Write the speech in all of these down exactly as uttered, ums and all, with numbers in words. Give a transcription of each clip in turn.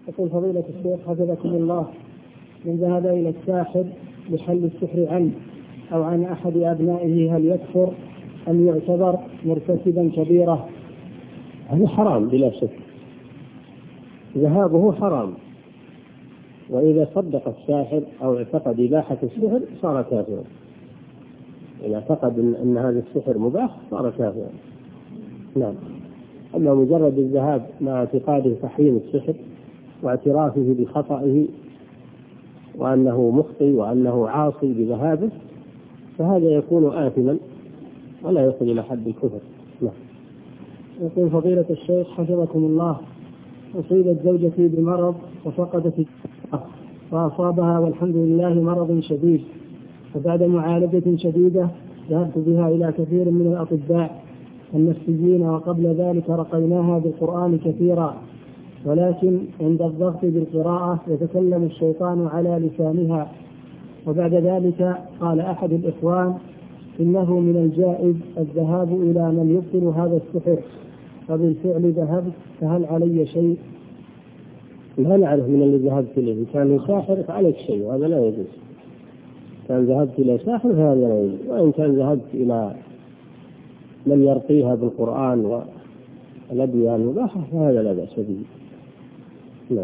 يقول فضيلة الشيخ حفظكم الله: من ذهب إلى الساحر لحل السحر عنه أو عن أحد أبنائه هل يكفر أم يعتبر مرتكبا كبيرة؟ هذا حرام بلا شك، ذهابه حرام، وإذا صدق الساحر أو اعتقد إباحة السحر صار كافرا. إذا اعتقد أن هذا السحر مباح صار كافرا. نعم. أما مجرد الذهاب مع اعتقاده تحريم السحر واعترافه بخطئه وأنه مخطئ وأنه عاصي بذهابه، فهذا يكون آثما ولا يصل إلى حد الكفر. نعم. يقول فضيلة الشيخ حفظكم الله: أصيبت زوجتي بمرض وفقدت فأصابها والحمد لله مرض شديد، فبعد معالجة شديدة ذهبت بها إلى كثير من الأطباء النفسيين، وقبل ذلك رقيناها بالقرآن كثيرا، ولكن عند الضغط بالقراءة يتكلم الشيطان على لسانها. وبعد ذلك قال أحد الإخوان إنه من الجائز الذهاب إلى من يبطل هذا السحر، فبالفعل ذهبت، فهل علي شيء؟ لا نعرف من اللي ذهبت إليه. إن كان ساحر فعليك شيء، وهذا لا يجوز. كان ذهبت إلى ساحر فهذا لا يجوز. وإن كان ذهبت إلى من يرقيها بالقرآن والأدوية المباحة فهذا لا بأس به. نعم.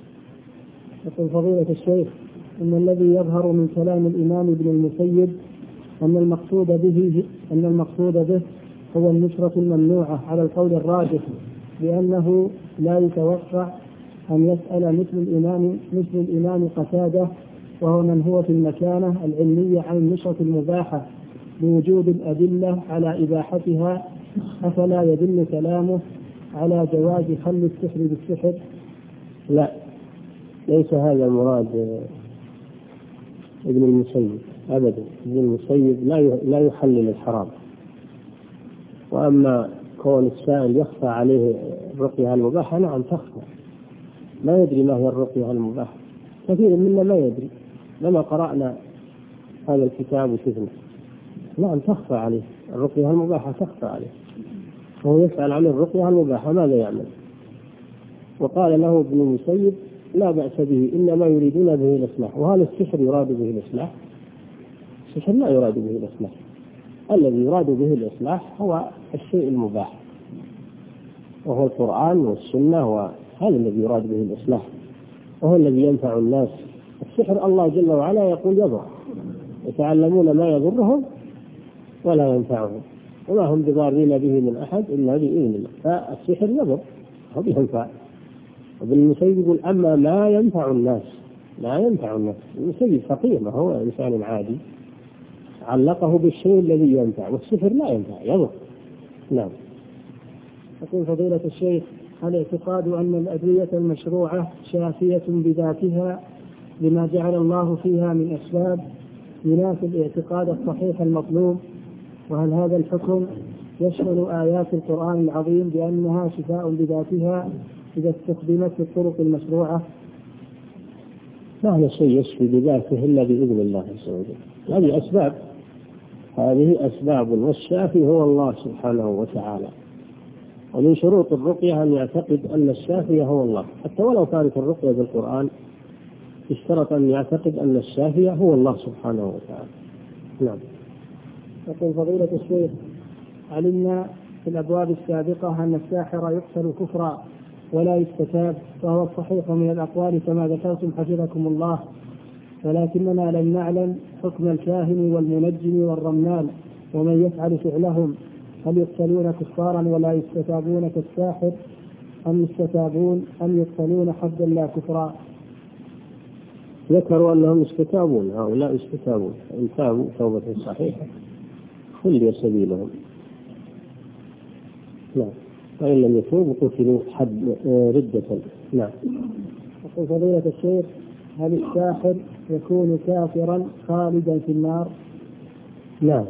يقول فضيلة الشيخ: إن الذي يظهر من كلام الإمام ابن المسيب أن المقصود به أن المقصود به هو النشرة الممنوعة على القول الراجح، لأنه لا يتوقع أن يسأل مثل الإمام مثل الإمام قتادة وهو من هو في المكانة العلمية عن النشرة المباحة بوجود الأدلة على إباحتها، أفلا يدل كلامه على جواز حل السحر بالسحر؟ لا، ليس هذا مراد ابن المسيب أبدا. ابن المسيب لا يحلل الحرام. وأما كون السائل يخفى عليه الرقية المباحة، نعم تخفى، ما يدري ما هي الرقية المباحة، كثير منا ما يدري، لما قرأنا هذا الكتاب وشفنا. نعم تخفى عليه الرقية المباحة، تخفى عليه، وهو يسأل عن الرقية المباحة ماذا يعمل؟ وقال له ابن المسيب: لا بأس به، إنما يريدون به الإصلاح. وهل السحر يراد به الإصلاح؟ السحر لا يراد به الإصلاح. الذي يراد به الإصلاح هو الشيء المباح، وهو القرآن والسنة، وهذا الذي يراد به الإصلاح، وهو الذي ينفع الناس. السحر الله جل وعلا يقول يضر، يتعلمون ما يضرهم ولا ينفعهم وما هم بضارين به من أحد إلا بإذن الله. فالسحر يضر هو ينفع. ابن المسيب يقول: أما ما ينفع الناس لا ينفع الناس. المسيب فقيه، ما هو إنسان عادي، علقه بالشيء الذي ينفع، والسحر لا ينفع، يضر. نعم. يقول فضيلة الشيخ: هل اعتقاد أن الأدوية المشروعة شافية بذاتها لما جعل الله فيها من أسباب ينافي الاعتقاد الصحيح المطلوب؟ وهل هذا الحكم يشمل آيات القرآن العظيم بأنها شفاء بذاتها إذا استخدمت في الطرق المشروعة؟ ما هو شيء يشفي بذاته إلا بإذن الله عز وجل. هذه أسباب، هذه أسباب، والشافي هو الله سبحانه وتعالى. ومن شروط الرقية أن يعتقد أن الشافي هو الله، حتى ولو كانت الرقية بالقرآن اشترط أن يعتقد أن الشافي هو الله سبحانه وتعالى. نعم. يقول فضيلة الشيخ: علمنا في الأبواب السابقة أن الساحر يقتل كفرا ولا يستتاب، فهو الصحيح من الأقوال كما ذكرتم حفظكم الله، ولكننا لم نعلم حكم الكاهن والمنجم والرمال ومن يفعل فعلهم، هل يقتلون كفارا ولا يستتابون كالساحر أم يستتابون أم يقتلون حدا لا كفرا؟ ذكروا أنهم يستتابون، هؤلاء يستتابون، إن تابوا توبة صحيحة خلي سبيلهم. نعم. فإن لم يتوبوا قتلوا حد ردة. نعم. يقول فضيلة الشيخ: هل الساحر يكون كافرا خالدا في النار؟ نعم،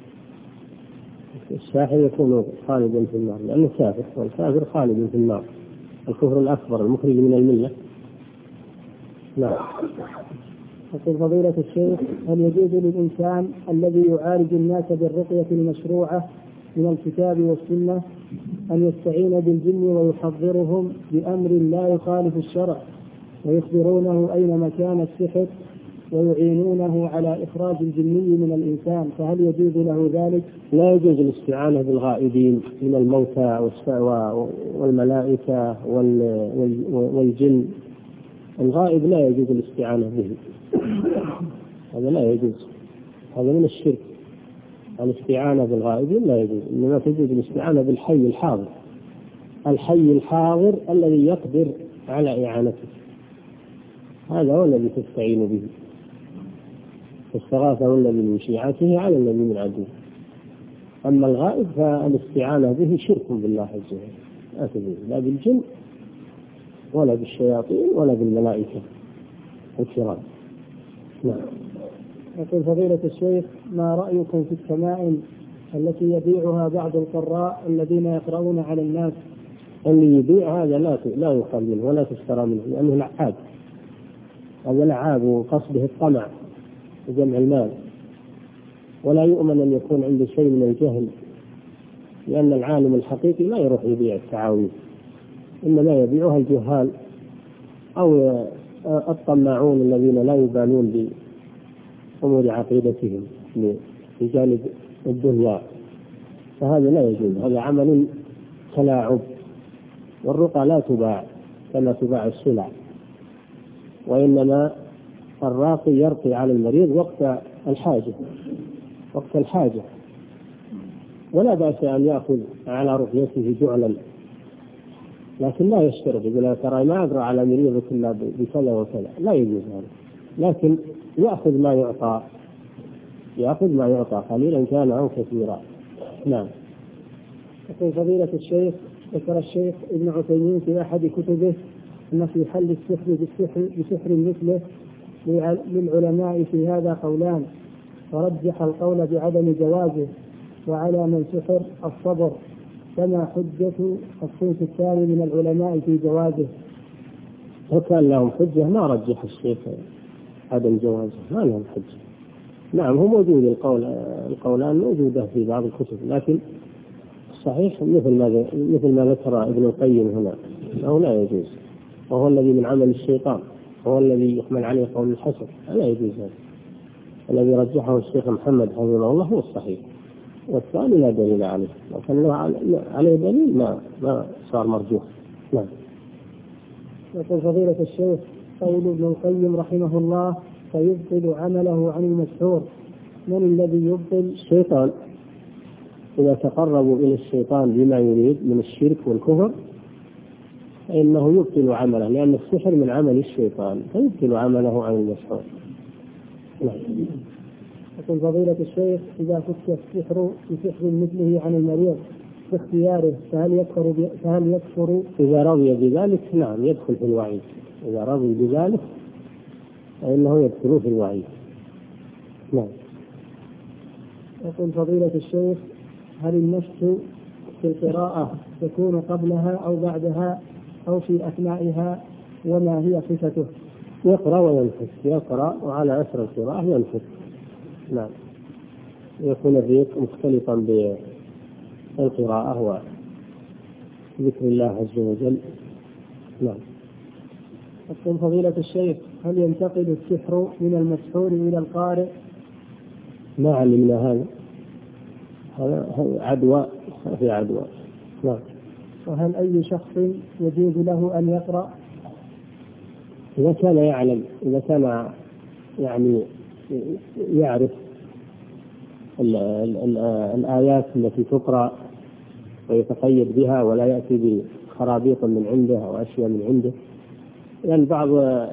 الساحر يكون خالدا في النار لأنه كافر، والكافر خالد في النار، الكفر الأكبر المخرج من الملة. نعم. يقول فضيلة الشيخ: هل يجوز للإنسان الذي يعالج الناس بالرقية المشروعة من الكتاب والسنة أن يستعين بالجن ويحضرهم بأمر لا يخالف الشرع ويخبرونه أين مكان السحر ويعينونه على إخراج الجني من الإنسان، فهل يجوز له ذلك؟ لا يجوز الاستعانة بالغائبين من الموتى والملائكة والجن. الغائب لا يجوز الاستعانة به، هذا لا يجوز، هذا من الشرك. الاستعانة بالغائبين لا يجوز، إنما تجوز الاستعانة بالحي الحاضر، الحي الحاضر الذي يقدر على إعانتك، هذا هو الذي تستعين به. استغاثه الذي من شيعته على الذي من عدوه. أما الغائب فالاستعانة به شرك بالله عز وجل، لا تجوز لا بالجن ولا بالشياطين ولا بالملائكة الكرام. نعم. يقول فضيلة الشيخ: ما رأيكم في التمائم التي يبيعها بعض القراء الذين يقرؤون على الناس؟ اللي يبيع هذا لا لا يقال منه ولا تشترى منه، لأنه لعاب، هذا لعاب وقصده الطمع وجمع المال، ولا يؤمن أن يكون عنده شيء من الجهل، لأن العالم الحقيقي لا يروح يبيع التعاويذ، إنما يبيعها الجهال أو الطماعون الذين لا يبالون بأمور عقيدتهم في جانب الدنيا، فهذا لا يجوز، هذا عمل تلاعب. والرقى لا تباع كما تباع السلع، وإنما الراقي يرقي على المريض وقت الحاجة وقت الحاجة ولا بأس أن يأخذ على رقيته جعلا، لكن لا يشترط يقول ترى ما أقرأ على مريضك إلا بكذا وكذا، لا يجوز هذا، لكن يأخذ ما يعطى يأخذ ما يعطى قليلا كان أو كثيرا. نعم. يقول فضيلة الشيخ: ذكر الشيخ ابن عثيمين في أحد كتبه أن في حل السحر بالسحر بسحر مثله للعلماء في هذا قولان، فرجح القول بعدم جوازه، وعلى من سحر الصبر، كما حجة الصنف الثاني من العلماء في جوازه. وكان لهم حجة ما رجح الشيخ عدم جوازه، ما لهم حجة. نعم هو موجود القول القولان موجودة في بعض الكتب، لكن الصحيح مثل ما مثل ما ذكر ابن القيم هنا أو لا يجوز، وهو الذي من عمل الشيطان، وهو الذي يحمل عليه قول الحسن، لا يجوز هذا. الذي رجحه الشيخ محمد حفظه الله هو الصحيح، والثاني لا دليل عليه، لو كان له عليه دليل ما ما صار مرجوح. نعم. يقول فضيلة الشيخ: قول ابن القيم رحمه الله: فيبطل عمله عن المسحور، من الذي يبطل؟ الشيطان. إذا تقربوا إلى الشيطان بما يريد من الشرك والكفر فإنه يبطل عمله، لأن السحر من عمل الشيطان، فيبطل عمله عن المسحور. نعم. يقول فضيلة الشيخ: إذا فك السحر بسحر مثله عن المريض باختياره فهل يكفر فهل يكفر؟ إذا رضي بذلك نعم يدخل في الوعيد، إذا رضي بذلك فإنه يدخل في الوعيد. نعم. يقول فضيلة الشيخ: هل النفس في القراءة تكون قبلها أو بعدها أو في أثنائها، وما هي صفته؟ يقرأ وينفث، يقرأ وعلى أثر القراءة ينفث. نعم. يكون الريق مختلطا بالقراءة وذكر الله عز وجل. نعم. يقول فضيلة الشيخ: هل ينتقل السحر من المسحور إلى القارئ؟ ما علمنا هذا، هذا عدوى في عدوى. نعم. وهل أي شخص يجوز له أن يقرأ؟ إذا كان يعلم، إذا كان يعني يعرف ال ال ال الآيات التي تقرأ ويتقيد بها ولا يأتي بخرابيط من عنده أو أشياء من عنده، لأن يعني بعض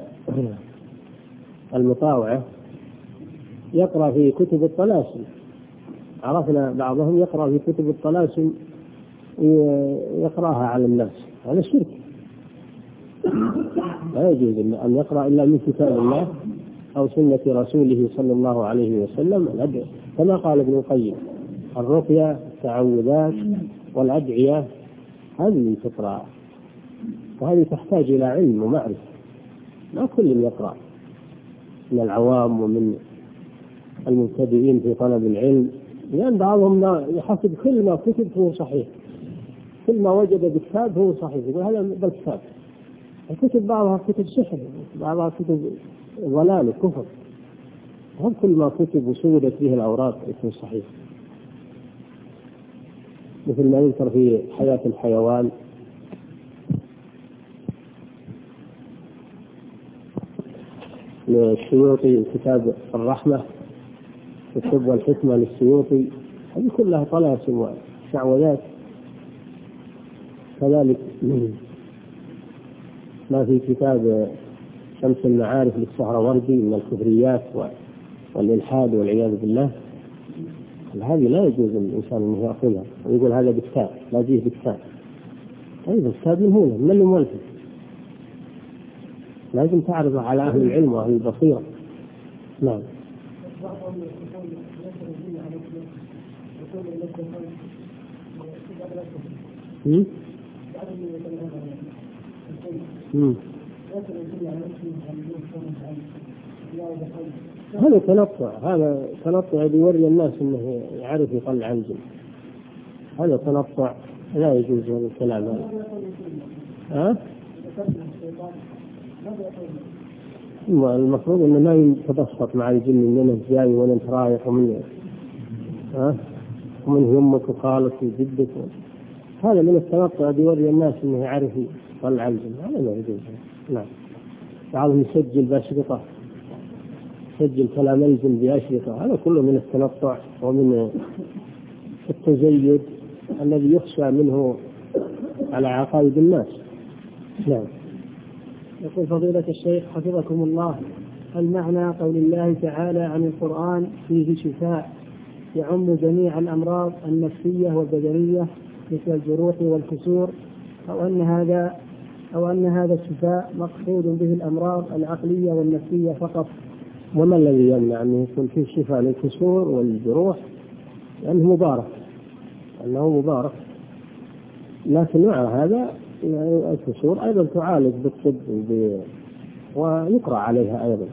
المطاوعة يقرأ في كتب الطلاسم، عرفنا بعضهم يقرأ في كتب الطلاسم يقرأها على الناس، هذا الشرك، لا يجوز أن يقرأ إلا من كتاب الله أو سنة رسوله صلى الله عليه وسلم، كما قال ابن القيم: الرقية التعوذات والأدعية هذه تقرأ، وهذه تحتاج إلى علم ومعرفة، لا كل يقرأ من العوام ومن المبتدئين في طلب العلم، لأن بعضهم يحسب كل ما كتب هو صحيح، كل ما وجد بالكتاب هو صحيح، يقول هذا بالكتاب. الكتب بعضها كتب سحر، بعضها كتب ضلال وكفر، هم كل ما كتب وسودت به الأوراق يكون صحيح. مثل ما يذكر في حياة الحيوان للسيوطي كتاب الرحمة والطب والحكمة للسيوطي، هذه كلها طلاسم وشعوذات. كذلك ما في كتاب شمس المعارف للسهروردي من الكفريات والإلحاد والعياذ بالله، هذه لا يجوز للإنسان أنه يأخذها ويقول هذا بكتاب، لا جيه بكتاب. أيضا الكتاب من هنا من اللي مولفه، لازم تعرضه على أهل العلم وأهل البصيرة. نعم. مم؟ مم. هذا تنطع، هذا تنطع يوري الناس انه يعرف يطلع الجن، هذا تنطع لا يجوز هذا الكلام هذا. ها؟ المفروض انه ما يتبسط مع الجن من انت جاي ولا انت رايح ومن ها ومن يمك وخالك وجدك، هذا من التنطع يوري الناس انه يعرف يطلع الجن، هذا لا يجوز. نعم. بعضهم يسجل بأشرطة، يسجل كلام الجن بأشرطة، هذا كله من التنطع ومن التزيد الذي يخشى منه على عقائد الناس. نعم. يقول فضيلة الشيخ حفظكم الله: هل معنى قول الله تعالى عن القرآن فيه شفاء يعم جميع الأمراض النفسية والبدنية مثل الجروح والكسور، أو أن هذا أو أن هذا الشفاء مقصود به الأمراض العقلية والنفسية فقط؟ وما الذي يمنع أن يكون فيه شفاء للكسور والجروح؟ لأنه مبارك، أنه مبارك. لكن مع هذا الكسور أيضا تعالج بالطب ويقرأ عليها أيضا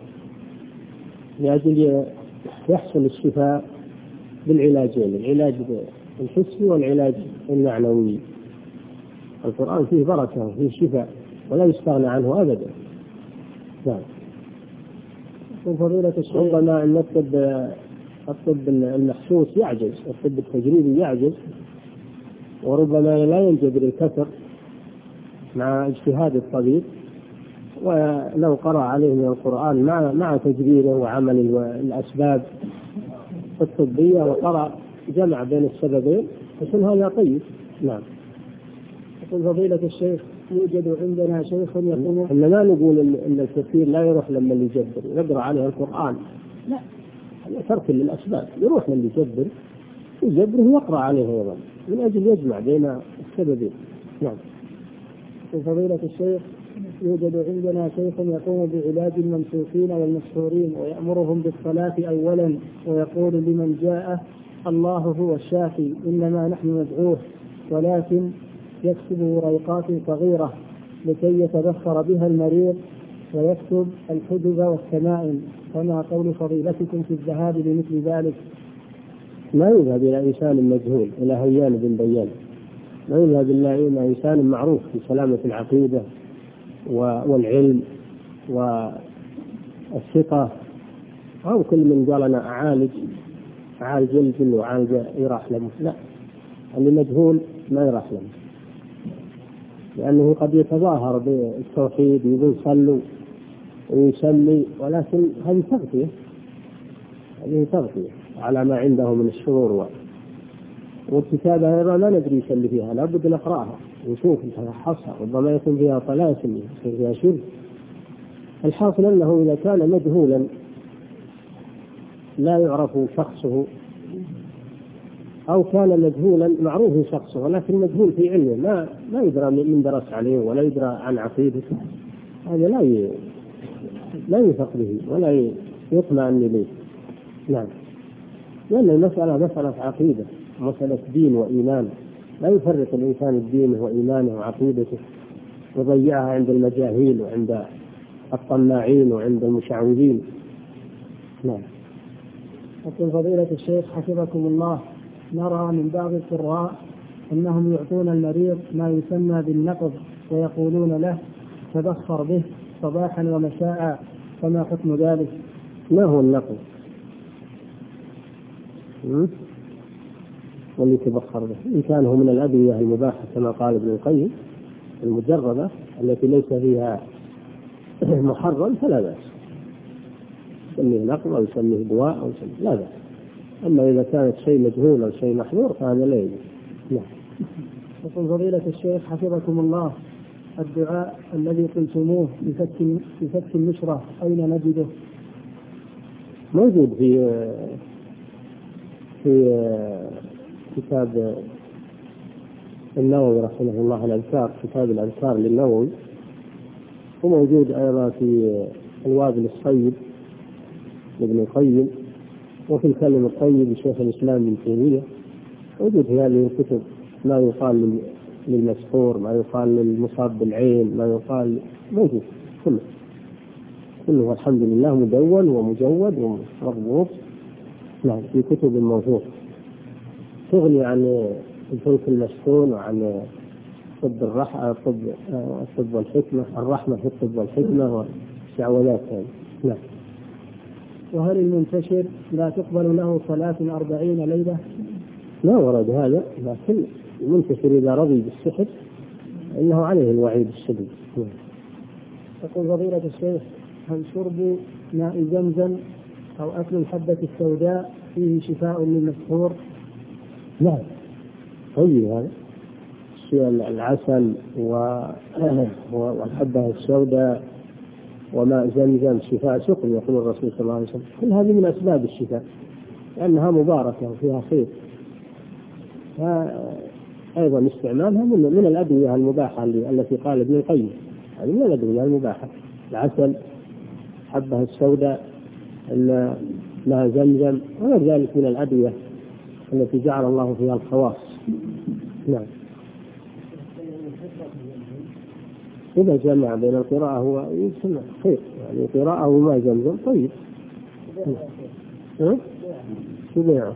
لأجل يحصل الشفاء بالعلاجين، العلاج الحسي والعلاج المعنوي. القرآن فيه بركة وفيه شفاء ولا يستغنى عنه أبدا. نعم. فضيلة الشيخ ربما أن الطب الطب المحسوس يعجز، الطب التجريبي يعجز، وربما لا ينجبر الكسر مع اجتهاد الطبيب، ولو قرأ عليه من القرآن مع مع تجريره وعمل الأسباب الطبية وقرأ جمع بين السببين يكون هذا طيب. نعم. يقول فضيلة الشيخ: يوجد عندنا شيخ يقول إحنا ما نقول إن الكثير لا يروح لما يجبر يقرأ عليه القرآن، لا، هذا ترك للأسباب، يروح لما يجبر يجبره ويقرأ عليه أيضا من أجل يجمع بين السببين. نعم. يقول فضيلة الشيخ: يوجد عندنا شيخ يقوم بعلاج الممسوكين والمسحورين ويأمرهم بالصلاة أولا، ويقول لمن جاء: الله هو الشافي إنما نحن ندعوه، ولكن يكتب وريقات صغيرة لكي يتبخر بها المريض، ويكتب الحجب والتمائم، فما قول فضيلتكم في الذهاب لمثل ذلك؟ لا يذهب إلى إنسان مجهول، إلى هيان بن بيان، لا يذهب إلى إنسان معروف في سلامة العقيدة والعلم والثقة، أو كل من قال أنا أعالج أعالج الجن وأعالج يراح له، لا، اللي مجهول ما يراح له، لأنه قد يتظاهر بالتوحيد ويقول صلوا ويسمي، ولكن هذه تغطية، هذه تغطية على ما عنده من الشرور، والكتابة أيضا لا ندري ايش اللي فيها، لابد نقرأها ونشوف نفحصها، ربما يكون فيها طلاسم، يكون فيها شرك. الحاصل أنه إذا كان مجهولا لا يعرف شخصه، أو كان مجهولا معروف شخصه ولكن مجهول في علمه، ما ما يدرى من درس عليه ولا يدرى عن عقيدته، هذا لا ي... لا يثق به ولا يطمئن إليه. نعم. لأن المسألة مسألة عقيدة، مسألة دين وإيمان، لا يفرق الإنسان الدين وإيمانه وعقيدته ويضيعها عند المجاهيل وعند الطماعين وعند المشعوذين. نعم. يقول فضيلة الشيخ حفظكم الله: نرى من بعض القراء أنهم يعطون المريض ما يسمى بالنقض ويقولون له تبخر به صباحا ومساء، فما حكم ذلك؟ ما هو النقض واللي تبخر به؟ إن كان هو من الأدوية المباحة كما قال ابن القيم المجربة التي ليس فيها محرم فلا بأس، يسميه نقض أو يسميه دواء أو يسميه لا بأس. أما إذا كانت شيء مجهول أو شيء محظور فهذا لا يجوز. نعم. يقول فضيلة الشيخ حفظكم الله، الدعاء الذي قلتموه بفك بفك النشرة أين نجده؟ موجود في في كتاب النووي رحمه الله الأذكار، كتاب الأذكار للنووي، وموجود أيضا في الوابل الصيب لابن القيم، وفي الكلم الطيب لشيخ الإسلام ابن تيمية. موجود في هذه الكتب ما يقال للمسحور، ما يقال للمصاب بالعين، ما يقال، موجود كله كله والحمد لله مدون ومجود ومضبوط. نعم، في كتب موثوقة تغني عن الفلك المشحون وعن طب الرحمة، طب الطب والحكمة، الرحمة في الطب والحكمة والشعوذات. نعم. وهل المنتشر لا تقبل له صلاة أربعين ليلة؟ لا ورد هذا، لكن المنتشر إذا رضي بالسحر إنه عليه الوعيد الشديد. يقول فضيلة الشيخ، هل شرب ماء زمزم أو أكل الحبة السوداء فيه شفاء للمسحور؟ نعم طيب، هذا العسل والحبة السوداء وماء زمزم شفاء سقم يقول الرسول صلى الله عليه وسلم، كل هذه من أسباب الشفاء لأنها مباركة وفيها خير. أيضا استعمالها من, من الأدوية المباحة التي قال ابن القيم، هذه من الأدوية المباحة، العسل، حبة السوداء، ماء زمزم، وغير ذلك من الأدوية التي جعل الله فيها الخواص. نعم. إذا جمع بين القراءة هو يسمى خير، يعني قراءة وما زمزم طيب. ها؟ شو بيعه؟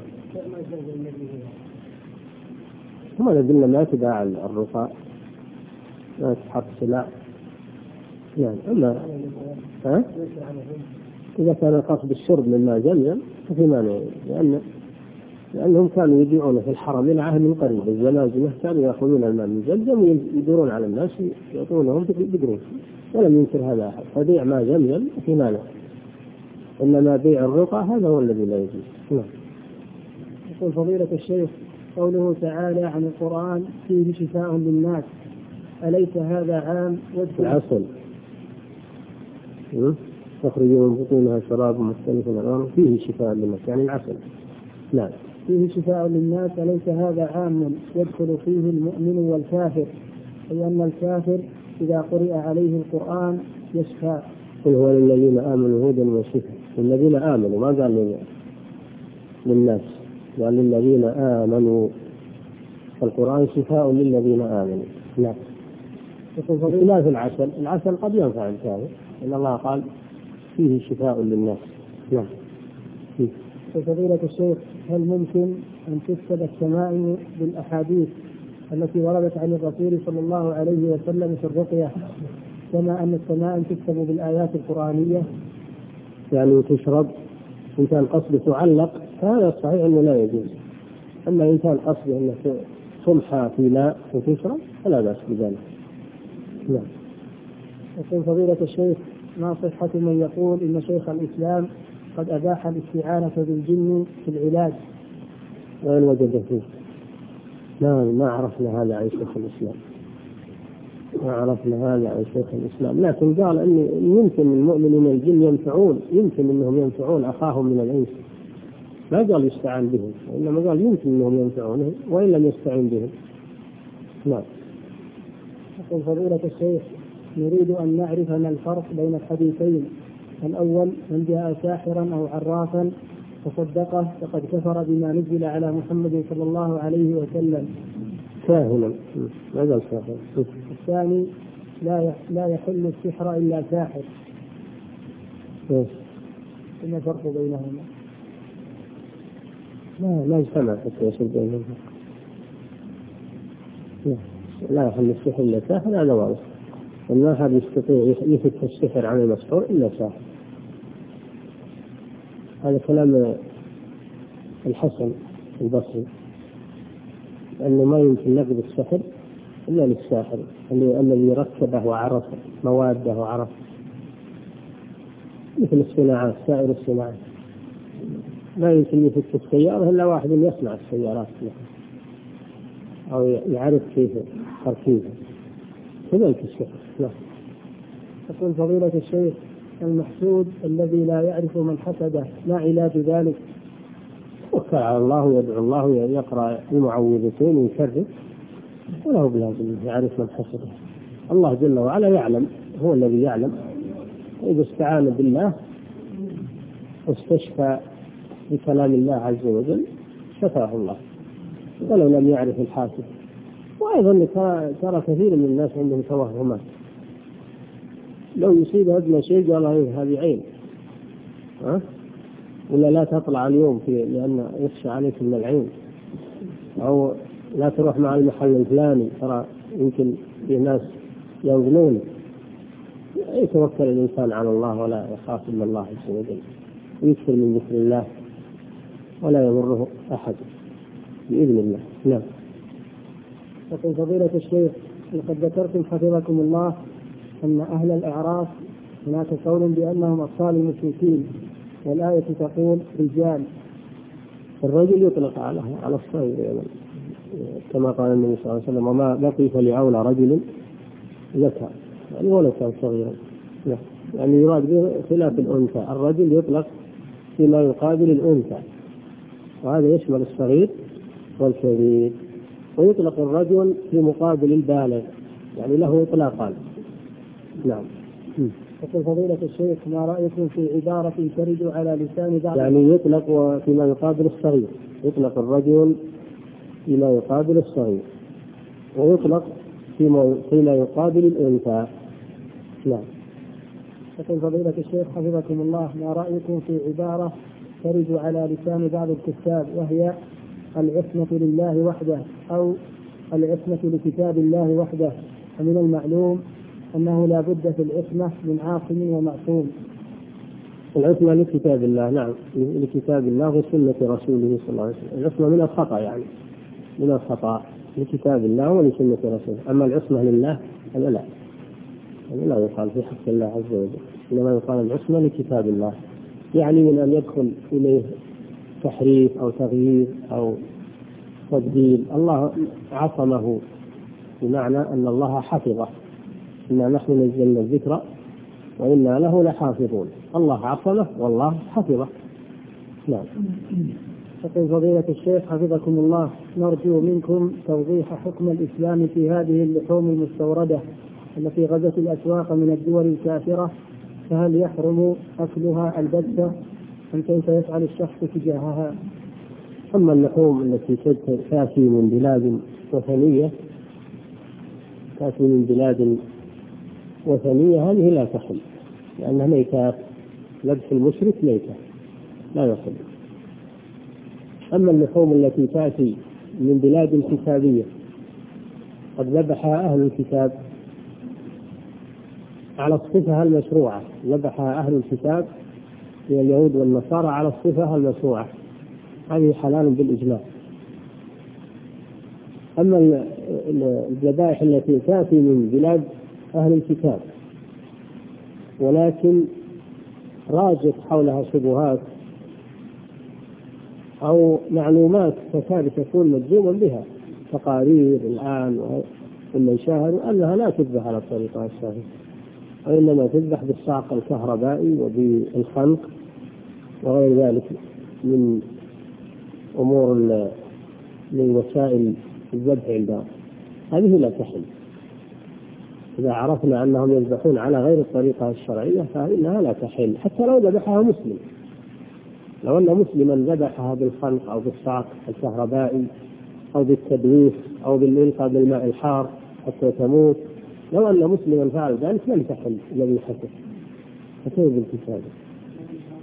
ثم قلنا ما تباع الرقاء، ما تحط سلع يعني. أما ها؟ إذا كان قصد الشرب من ماء زمزم ففي مانع، لأن لأنهم كانوا يبيعون في الحرم إلى عهد من قريب، الزلازل كانوا يأخذون الماء من زمزم ويدورون على الناس يعطونهم بقروش، ولم ينكر هذا أحد، فبيع ماء زمزم في مانع. إنما بيع الرقى هذا هو الذي لا يجوز. نعم. يقول فضيلة الشيخ، قوله تعالى عن القرآن فيه شفاء للناس، أليس هذا عام يدخل العسل تخرج من بطونها شراب مختلف الألوان فيه شفاء للناس، يعني العسل. نعم. فيه شفاء للناس، أليس هذا عام يدخل فيه المؤمن والكافر، أي أن الكافر إذا قرئ عليه القرآن يشفى؟ قل هو للذين آمنوا هدى وشفاء، الذين آمنوا ما قال للناس، قال للذين آمنوا، فالقرآن شفاء للذين آمنوا. نعم. بخلاف العسل، العسل قد ينفع الكافر، إن الله قال فيه شفاء للناس. نعم. فضيلة الشيخ، هل ممكن أن تكتب التمائم بالأحاديث التي وردت عن الرسول صلى الله عليه وسلم في الرقية، كما أن التمائم تكتب بالآيات القرآنية؟ يعني تشرب، إن كان قصد تعلق فهذا الصحيح أنه لا يجوز، أما إن كان قصد أنه تمحى في ماء وتشرب فلا بأس بذلك. نعم. يقول فضيلة الشيخ، ما صحة من يقول إن شيخ الإسلام قد أباح الاستعانة بالجن في العلاج؟ وين وجدته؟ لا، ما عرفنا هذا عن شيخ الإسلام، ما عرفنا هذا عن شيخ الإسلام، لكن قال أن يمكن المؤمنين الجن ينفعون، يمكن أنهم ينفعون أخاهم من الإنس، ما قال يستعان بهم، وإنما قال يمكن أنهم ينفعونه وإن لم يستعين بهم. نعم. يقول فضيلة الشيخ، نريد أن نعرف ما الفرق بين الحديثين، الأول من جاء ساحرا أو عرافا فصدقه فقد كفر بما نزل على محمد صلى الله عليه وسلم. كاهنا، ما قال ساحر. الثاني لا لا يحل السحر إلا ساحر. إيش؟ ما الفرق بينهما؟ لا لا يجتمع حتى يصير بينهم. لا يحل السحر إلا ساحر، هذا واضح. وما أحد يستطيع يفك السحر عن المسحور إلا ساحر. هذا كلام الحسن البصري، أنه ما يمكن نقض السحر إلا للساحر الذي ركبه وعرف مواده وعرف، مثل الصناعات، سائر الصناعات. لا يمكن يفك السيارة إلا واحد يصنع السيارات أو يعرف كيف تركيبها، كذلك السحر. لا. يقول فضيلة الشيخ: المحسود الذي لا يعرف من حسده ما علاج ذلك؟ وكل على الله ويدعو الله ويقرأ المعوذتين ويكرر، وله بلازم يعرف من حسده. الله جل وعلا يعلم، هو الذي يعلم. إذا استعان بالله واستشفى بكلام الله عز وجل شفاه الله، ولو لم يعرف الحاسد. وأيضا ترى كثير من الناس عندهم توهمات، لو يصيب أدنى شيء قال هذه عين، ها؟ ولا لا تطلع اليوم في لأن يخشى عليك من العين، أو لا تروح مع المحل الفلاني ترى يمكن في ناس ينظلون. يتوكل الإنسان على الله ولا يخاف إلا الله عز وجل، ويكثر من ذكر الله ولا يضره أحد بإذن الله. نعم. يقول فضيلة الشيخ: لقد ذكرتم حفظكم الله أن أهل الأعراف هناك قول بأنهم أطفال المشركين، والآية تقول رجال. الرجل يطلق على على الصغير يعني. كما قال النبي صلى الله عليه وسلم: وما بقي فلأولى رجل ذكر، يعني ولو كان صغيرا. يعني يراد به خلاف الأنثى، الرجل يطلق فيما يقابل الأنثى، وهذا يشمل الصغير والكبير. ويطلق الرجل في مقابل البالغ، يعني له إطلاقان. نعم. يقول فضيلة الشيخ: ما رأيكم في عبارة ترد على لسان بعض؟ يعني يطلق فيما يقابل الصغير، يطلق الرجل فيما يقابل الصغير، ويطلق فيما فيما يقابل الأنثى. نعم. يقول فضيلة الشيخ حفظكم الله: ما رأيكم في عبارة ترد على لسان بعض الكتاب، وهي العصمة لله وحده، أو العصمة لكتاب الله وحده؟ فمن المعلوم أنه لا بد في العصمة من عاصم ومعصوم. العصمة لكتاب الله، نعم، لكتاب الله وسنة رسوله صلى الله عليه وسلم. العصمة من الخطأ، يعني من الخطأ لكتاب الله ولسنة رسوله. أما العصمة لله هذا لا، هذا لا يقال في حق الله عز وجل، إنما يقال العصمة لكتاب الله، يعني من أن يدخل إليه تحريف أو تغيير أو تبديل. الله عصمه بمعنى أن الله حفظه، إنا نحن نزلنا الذكر وإنا له لحافظون. الله عصمه والله حفظه. نعم. يقول فضيلة الشيخ حفظكم الله: نرجو منكم توضيح حكم الإسلام في هذه اللحوم المستوردة التي غزت الأسواق من الدول الكافرة، فهل يحرم أكلها البتة أم كيف يفعل الشخص تجاهها؟ أما اللحوم التي تأتي من بلاد وثنية تأتي من بلاد وثنية هذه لا تحل، لأنها ميتات، لبس المشرك ميتة لا يحل. أما اللحوم التي تأتي من بلاد كتابية قد ذبحها أهل الكتاب على الصفة المشروعة، ذبحها أهل الكتاب من اليهود والنصارى على الصفة المشروعة، هذه حلال بالإجماع. أما الذبائح التي تأتي من بلاد أهل الكتاب ولكن راجت حولها شبهات أو معلومات تكاد تكون مجزوما بها، تقارير الآن ومن شاهد أنها لا تذبح على الطريقة الصحيحة، وإنما تذبح بالصعق الكهربائي وبالخنق وغير ذلك من أمور من وسائل الذبح عندهم، هذه لا تحل. إذا عرفنا أنهم يذبحون على غير الطريقة الشرعية فإنها لا تحل، حتى لو ذبحها مسلم. لو أن مسلما ذبحها بالخنق أو بالصعق الكهربائي أو بالتدويخ أو بالإلقاء بالماء الحار حتى تموت، لو أن مسلما فعل ذلك لم تحل الذي حدث، فكيف بالكتاب؟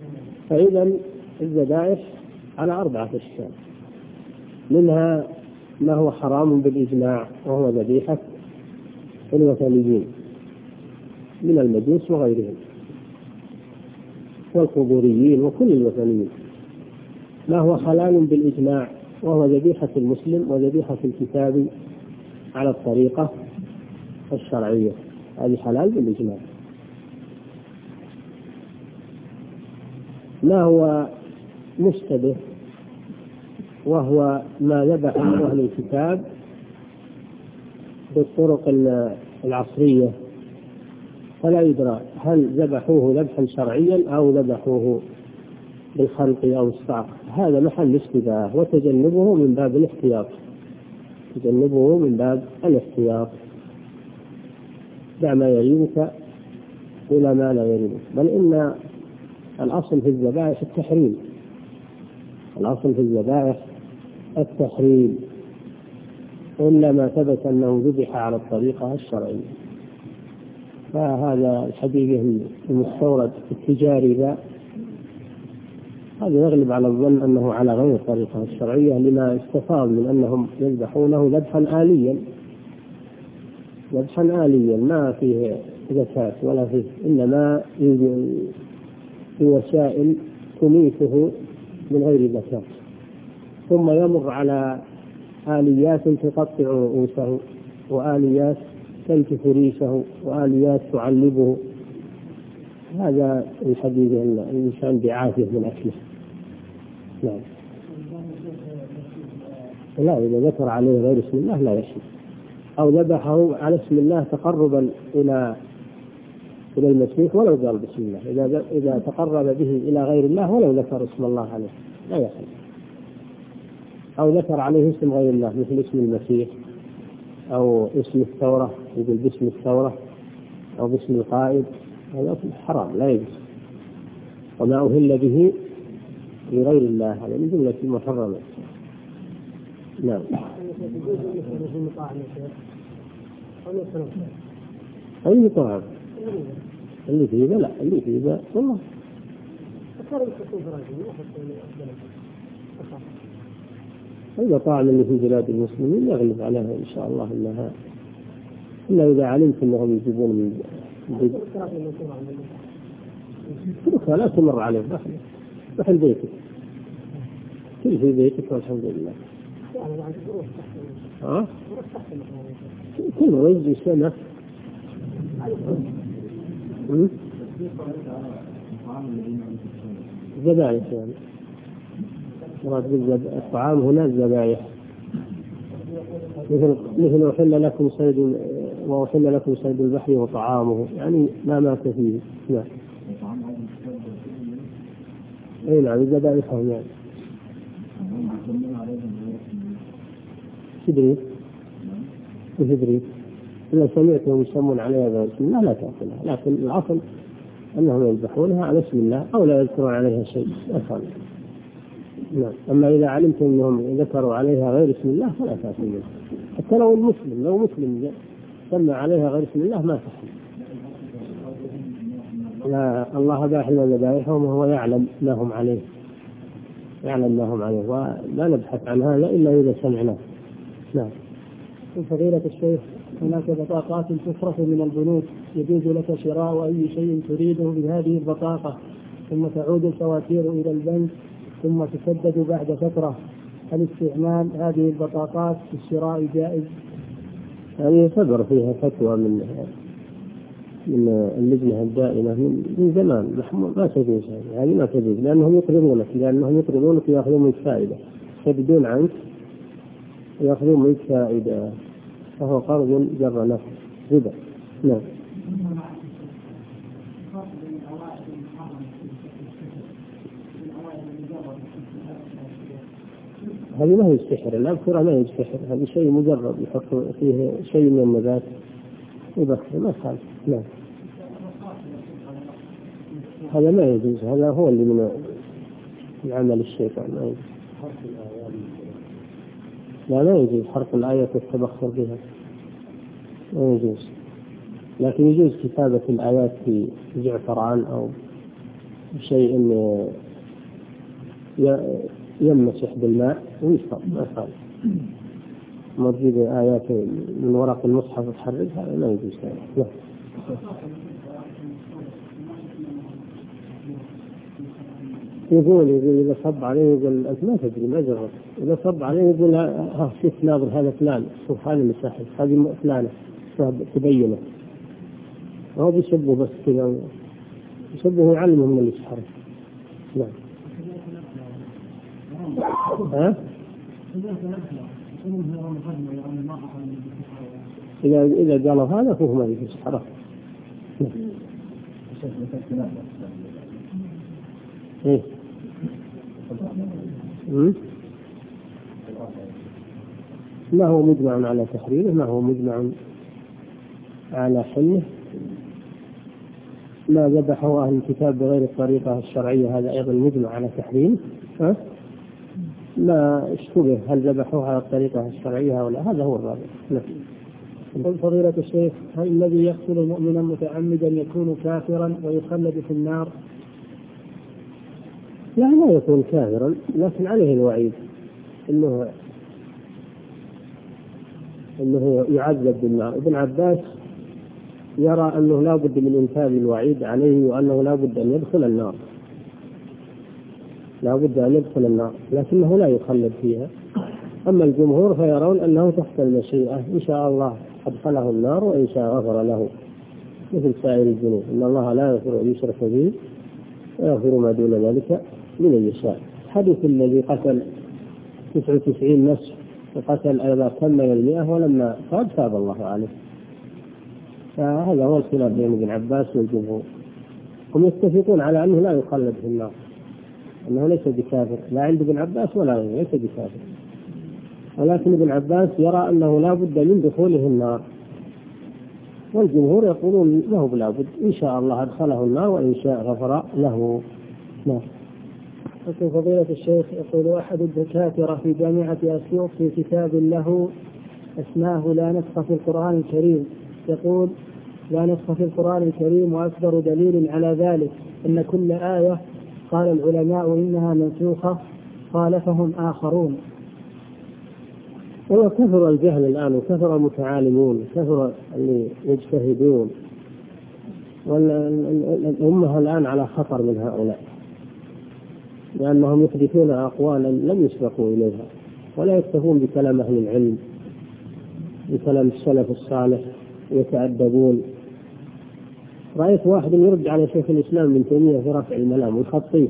فإذا الذبائح على أربعة أشكال، منها ما هو حرام بالإجماع وهو ذبيحة الوثنيين من المجوس وغيرهم والقبوريين وكل الوثنيين. ما هو حلال بالإجماع وهو ذبيحة المسلم وذبيحة الكتاب على الطريقة الشرعية، هذه حلال بالإجماع. ما هو مشتبه وهو ما ذبح أهل الكتاب بالطرق العصرية فلا يدرى هل ذبحوه ذبحا شرعيا أو ذبحوه بالخلق أو الصعق، هذا محل اشتباه، وتجنبه من باب الاحتياط تجنبه من باب الاحتياط دع ما يريبك إلى ما لا يريبك. بل إن الأصل في الذبائح التحريم الأصل في الذبائح التحريم إلا ما ثبت أنه ذبح على الطريقة الشرعية. فهذا الحديث المستورد التجاري ذا هذا يغلب على الظن أنه على غير الطريقة الشرعية لما استفاض من أنهم يذبحونه ذبحا آليا ذبحا آليا ما فيه زكاة ولا فيه، إنما في وسائل تميته من غير زكاة، ثم يمر على آليات تقطع رؤوسه وآليات تنكف ريشه وآليات تعلبه. هذا الحديث الإنسان بعافية من أكله. نعم. لا، إذا ذكر عليه غير اسم الله لا يحل، أو ذبحه على اسم الله تقربا إلى إلى المسيح ولو قال بسم الله، إذا إذا تقرب به إلى غير الله ولو ذكر اسم الله عليه لا يحل، أو ذكر عليه اسم غير الله مثل اسم المسيح أو اسم الثورة، يقول باسم الثورة أو باسم القائد، هذا حرام لا يجوز. وما أهل به لغير الله هذا من جملة المحرمات. نعم. أي طعام اللي فيه ذا لا اللي فيه ذا والله هذا طعام اللي في بلاد المسلمين يغلب عليها إن شاء الله إنها إلا إذا علمت أنهم يجيبون من البيت تركها لا تمر عليه دخل بيتك كل في بيتك والحمد لله. ها؟ كل وجه سنة ذبائح يعني الطعام هنا الذبائح مثل مثل أحل لكم صيد وأحل لكم صيد البحر وطعامه يعني ما مات فيه. نعم. أي نعم الذبائحهم يعني تدري تدري إذا سمعتهم يسمون عليها غير اسم الله لا تأكلها، لكن الأصل أنهم يذبحونها على اسم الله أو لا يذكرون عليها شيء أفضل. نعم. أما إذا علمتم أنهم ذكروا عليها غير اسم الله فلا تأكل منها، حتى لو المسلم لو مسلم سمى عليها غير اسم الله ما تحل. لا، الله باح لنا ذبائحهم وهو يعلم ما هم عليه يعلم ما هم عليه ولا نبحث عن هذا إلا إذا سمعناه. نعم. فضيلة الشيخ، هناك بطاقات تفرش من البنوك يجوز لك شراء أي شيء تريده بهذه البطاقة ثم تعود الفواتير إلى البنك ثم تسدد بعد فترة، هل استعمال هذه البطاقات في الشراء جائز؟ هذه صدر فيها فتوى من من اللجنة الدائمة من زمان ما تجوز، هذه ما تجوز لأنهم يقرضونك لأنهم يقرضونك يأخذون منك فائدة يسددون عنك يأخذون منك فائدة فهو قرض جر نفع ربا. نعم. هذه ما هي السحر، الأبخرة ما هي السحر، هذا شيء مجرد يحط فيه شيء من النبات يبخر ما صار. نعم. هذا ما يجوز، هذا هو اللي من عمل الشيطان ما يجوز. لا لا يجوز حرق الآية والتبخر بها لا يجوز، لكن يجوز كتابة الآيات في زعفران أو شيء يمسح بالماء ويشرب ما صار. تجيب آيات من ورق المصحف وتحركها لا يجوز لا. يقول يقول إذا صب عليه يقول أنت ما تدري ما جربت، إذا صب عليه يقول ها شوف ناظر هذا فلان، شوف هذا المساحة هذه فلانة تبينه، هو بيشبه بس كذا يشبه يعلمه من اللي يسحره. نعم. ها؟ إذا إذا قالوا هذا فهو ما يجوز حرام. إيه. ما هو مجمع على تحريمه، ما هو مجمع على حله. ما ذبحه أهل الكتاب بغير الطريقة الشرعية هذا أيضا مجمع على تحريمه. ها؟ ما اشتبه هل ذبحوها على الطريقة الشرعية ولا، هذا هو الرابع. قل فضيلة الشيخ، هل الذي يقتل مؤمنا متعمدا يكون كافرا ويخلد في النار؟ لا لا يكون كافرا، لكن عليه الوعيد انه انه يعذب بالنار. ابن عباس يرى انه لا بد من انفاذ الوعيد عليه وانه لا بد ان يدخل النار، لا بد ان يدخل النار، لكنه لا يخلد فيها. اما الجمهور فيرون انه تحت المشيئة، ان شاء الله ادخله النار وان شاء غفر له مثل سائر الذنوب، ان الله لا يغفر ان يشرك به ويغفر ما دون ذلك لمن يشاء. حديث الذي قتل تسعة وتسعين نفس وقتل أيضا كمل المئة ولما تاب تاب الله عليه. فهذا هو الخلاف بين ابن عباس والجمهور، هم يتفقون على أنه لا يخلد في النار، أنه ليس بكافر، لا عند ابن عباس ولا غيره ليس بكافر، ولكن ابن عباس يرى أنه لا بد من دخوله النار، والجمهور يقولون له بلا بد، إن شاء الله أدخله النار وإن شاء غفر له. نعم. يقول فضيلة الشيخ، يقول أحد الدكاترة في جامعة أسيوط في كتاب له اسماه لا نسخ في القرآن الكريم، يقول لا نسخ في القرآن الكريم، وأكبر دليل على ذلك أن كل آية قال العلماء إنها منسوخة خالفهم آخرون. وكثر الجهل الآن وكثر المتعالمون كثر اللي يجتهدون، والأمة الآن على خطر من هؤلاء، لأنهم يحدثون أقوالا لم يسبقوا إليها ولا يكتفون بكلام أهل العلم بكلام السلف الصالح ويتأدبون. رأيت واحد يرد على شيخ الإسلام ابن تيمية في رفع الملام والخطيب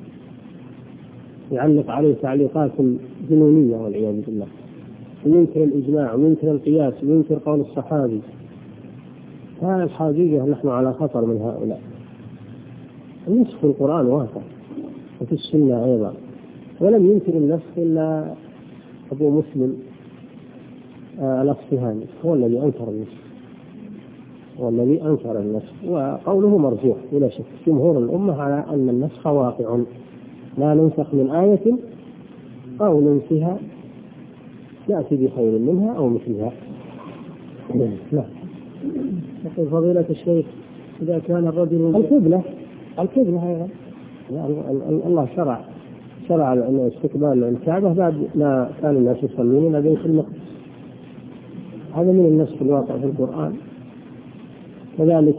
يعلق عليه تعليقات جنونية والعياذ بالله، وينكر الإجماع وينكر القياس وينكر قول الصحابي. هذا الحقيقة نحن على خطر من هؤلاء. النسخ في القرآن واقع وفي السنة أيضا، ولم ينكر النسخ إلا أبو مسلم آه الأصفهاني هو الذي أنكر النسخ، هو الذي أنكر النسخ، وقوله مرجوح بلا شك. جمهور الأمة على أن النسخ واقع، لا ننسخ من آية أو ننسها نأتي بخير منها أو مثلها. لا. يقول فضيلة الشيخ، إذا كان الرجل القبلة القبلة أيضا يعني الله شرع شرع استقبال الكعبة بعد ما كان الناس يصلون إلى بيت المقدس، هذا من النسخ الواقع في القرآن. كذلك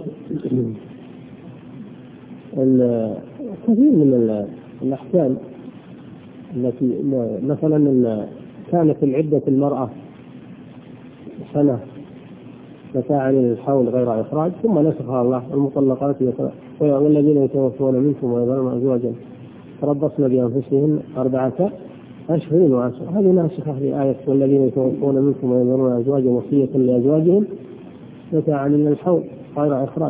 كثير من الأحكام التي مثلا كانت العدة المرأة سنة متاعا للحول غير إخراج، ثم نسخها الله المطلقات والذين يتوفون منكم ويذرون أزواجا تربصن بأنفسهن أربعة أشهر وعشرة، هذه ناسخة لآية والذين يتوفون منكم ويذرون أزواجا وصية لأزواجهم متاعا للحول غير إخراج.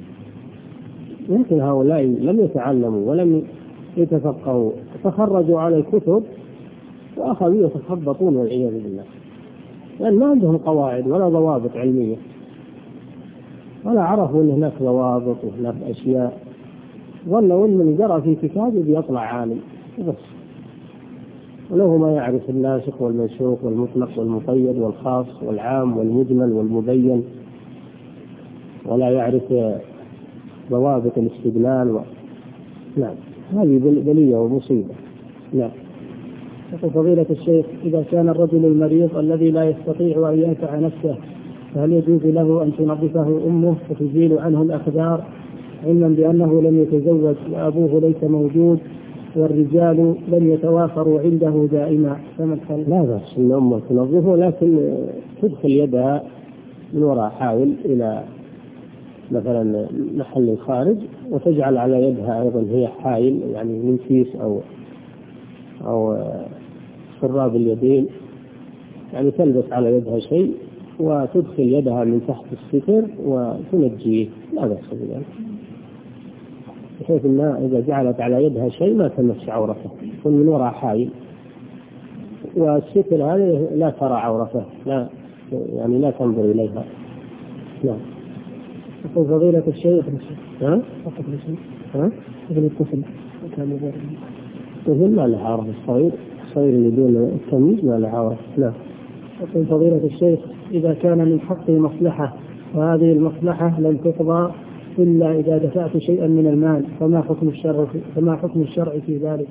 لكن هؤلاء لم يتعلموا ولم يتفقهوا، تخرجوا على الكتب وأخذوا يتخبطون والعياذ بالله، لأن ما عندهم قواعد ولا ضوابط علمية، ولا عرفوا أن هناك ضوابط وهناك أشياء، ظنوا أن من قرأ في كتابه بيطلع عالم بس، وله ما يعرف الناسخ والمنسوخ والمطلق والمقيد والخاص والعام والمجمل والمبين، ولا يعرف ضوابط الاستدلال و... نعم، هذه بلية ومصيبة. نعم. يقول فضيلة الشيخ إذا كان الرجل المريض الذي لا يستطيع أن ينفع نفسه فهل يجوز له أن تنظفه أمه وتزيل عنه الأقدار علما بأنه لم يتزوج وأبوه ليس موجود والرجال لم يتوافروا عنده دائما؟ فما الحل؟ لا بأس أن أمه تنظفه، لكن تدخل يدها من وراء حائل إلى مثلا محل الخارج وتجعل على يدها أيضا هي حائل، يعني من كيس أو أو شراب اليدين، يعني تلبس على يدها شيء وتدخل يدها من تحت الستر وتنجيه، لا بأس بذلك، بحيث أنها إذا جعلت على يدها شيء ما تمس عورته، تكون من وراء حائل، والستر هذه لا ترى عورته، لا يعني لا تنظر إليها. نعم. يقول فضيلة الشيخ ها؟ فقط الشيخ ها؟ ابن الطفل كان يقول الطفل ما له عورة، الصغير الصغير اللي دون التمييز ما له عورة. لا. يقول فضيلة الشيخ إذا كان من حقي مصلحة وهذه المصلحة لم تقضى إلا إذا دفعت شيئا من المال فما حكم الشرع فما حكم الشرع في ذلك؟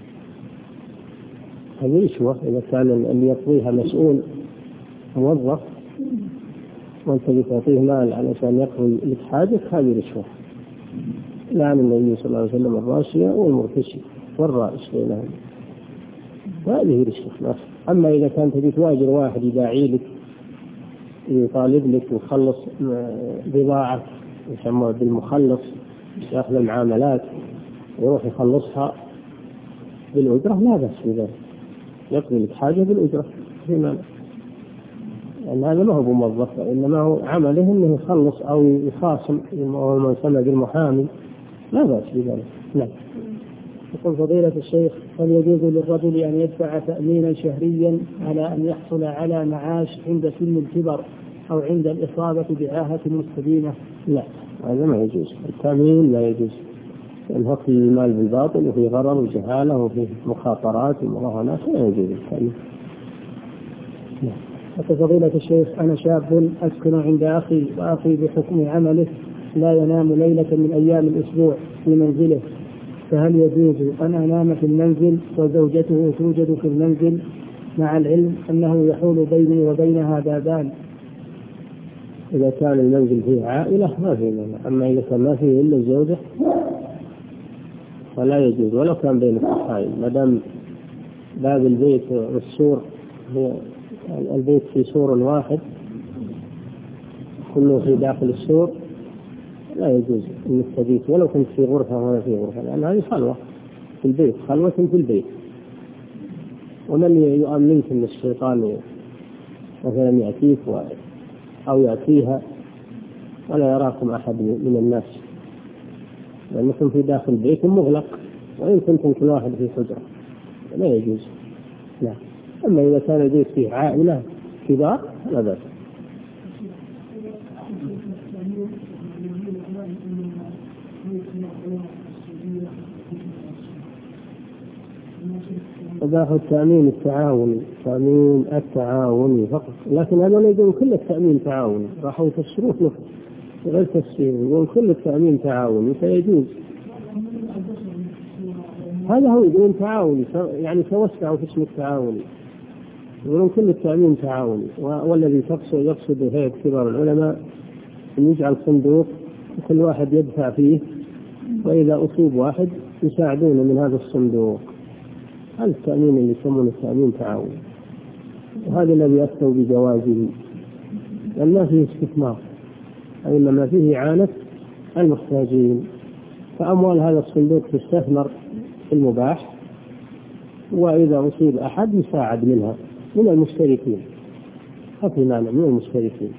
هذه رشوة إذا كان اللي يقضيها مسؤول موظف وأنت بتعطيه مال علشان يقضي لك حاجة، هذه رشوة. لعن النبي صلى الله عليه وسلم الراشية والمرتشي والرائش بينهم، هذه رشوة. أما إذا كان تبي تواجر واحد يداعي لك يطالب لك ويخلص بضاعة يسموه بالمخلص، يأخذ المعاملات ويروح يخلصها بالأجرة، لا بأس بذلك، يقضي لك حاجة بالأجرة فيما، لأن هذا ما هو موظف، إنما هو عمله إنه يخلص أو يخاصم، وهو ما يسمى بالمحامي، لا بأس بذلك. نعم. يقول فضيلة الشيخ هل يجوز للرجل أن يدفع تأمينا شهريا على أن يحصل على معاش عند سن الكبر أو عند الإصابة بعاهة مستديمة؟ لا، هذا ما يجوز، التأمين لا يجوز، لأن هو في المال بالباطل وفي غرر وجهالة وفي مخاطرات ومراهنات، لا يجوز التأمين. نعم. يقول فضيلة الشيخ أنا شاب أسكن عند أخي وأخي بحكم عمله لا ينام ليلة من أيام الأسبوع في منزله، فهل يجوز أن أنام في المنزل وزوجته توجد في المنزل مع العلم أنه يحول بيني وبينها بابان؟ إذا كان المنزل فيه عائلة ما فيه مانع، أما إذا كان ما فيه إلا الزوجة فلا يجوز ولو كان بينك حائل، ما دام باب البيت والسور البيت في سور واحد كله في داخل السور، لا يجوز أن تبيت ولو كنت في غرفة ولا في غرفة، لأن هذه خلوة في البيت، خلوة في البيت، ومن يؤمنك أن الشيطان مثلا يأتيك أو يأتيها ولا يراكم أحد من الناس، لأنكم في داخل بيت مغلق، وإن كنتم كل واحد في حجرة لا يجوز. لا. أما إذا كان البيت فيه عائلة كبار لا بأس. إضافة التأمين التعاوني، تأمين التعاوني فقط، لكن هذا لا يقول كل التأمين تعاوني، راحوا يفسروه له غير تفسير، يقول كل التأمين تعاوني فيجوز. هذا هو يقول تعاوني، يعني توسعوا في اسم التعاوني، يقولون كل التأمين تعاوني، والذي تقصد يقصد هيئة كبار العلماء أن يجعل صندوق وكل واحد يدفع فيه، وإذا أصيب واحد يساعدون من هذا الصندوق. هذا التأمين اللي يسمونه التأمين تعاوني، وهذا الذي أفتوا بجوازه، لأن ما فيه استثمار، إنما فيه إعانة المحتاجين، فأموال هذا الصندوق تستثمر في المباح، وإذا أصيب أحد يساعد منها من المشتركين، خفي مانع من المشتركين،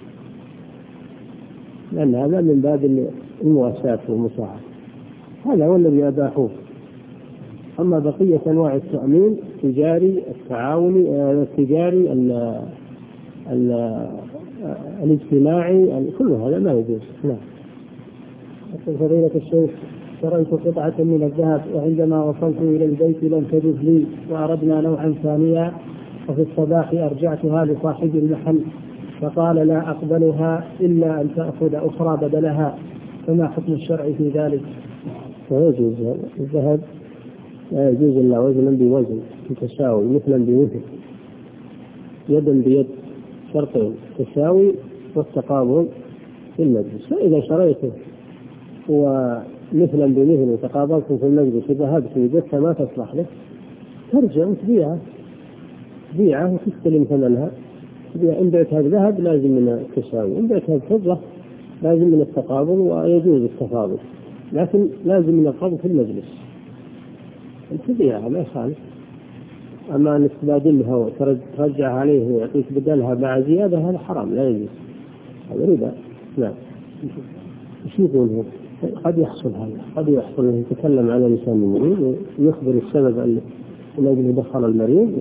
لأن هذا من باب المواساة والمساعدة، هذا هو الذي أباحوه. أما بقية أنواع التأمين التجاري التعاوني التجاري ال ال الاجتماعي كل هذا لا يجوز. نعم. فضيلة الشيخ اشتريت قطعة من الذهب وعندما وصلت إلى البيت لم تجد لي وأردنا نوعا ثانيا، وفي الصباح أرجعتها لصاحب المحل فقال لا أقبلها إلا أن تأخذ أخرى بدلها، فما حكم الشرع في ذلك؟ ويجوز الذهب لا يجوز إلا وزنا بوزن تساوي، مثلا بمثل، يدا بيد، شرطين: تساوي والتقابل في المجلس. فإذا شريته ومثلا بمثل وتقابلتم في المجلس وذهبت وجدتها ما تصلح لك، ترجع وتبيعها، تبيعها وتستلم ثمنها. إن بعتها بذهب لازم من التساوي، إن بعتها بفضة لازم من التقابل، ويجوز التفاضل، لكن لازم من القبض في المجلس. تبيعها ما يخالف. أما أن تبادلها وترجعها عليه ويعطيك بدلها مع زيادة هذا حرام، لا يجوز، هذا ربا. نعم. ايش يقول هو؟ قد يحصل هذا، قد يحصل أن يتكلم على لسان المريض ويخبر السبب الذي دخل المريض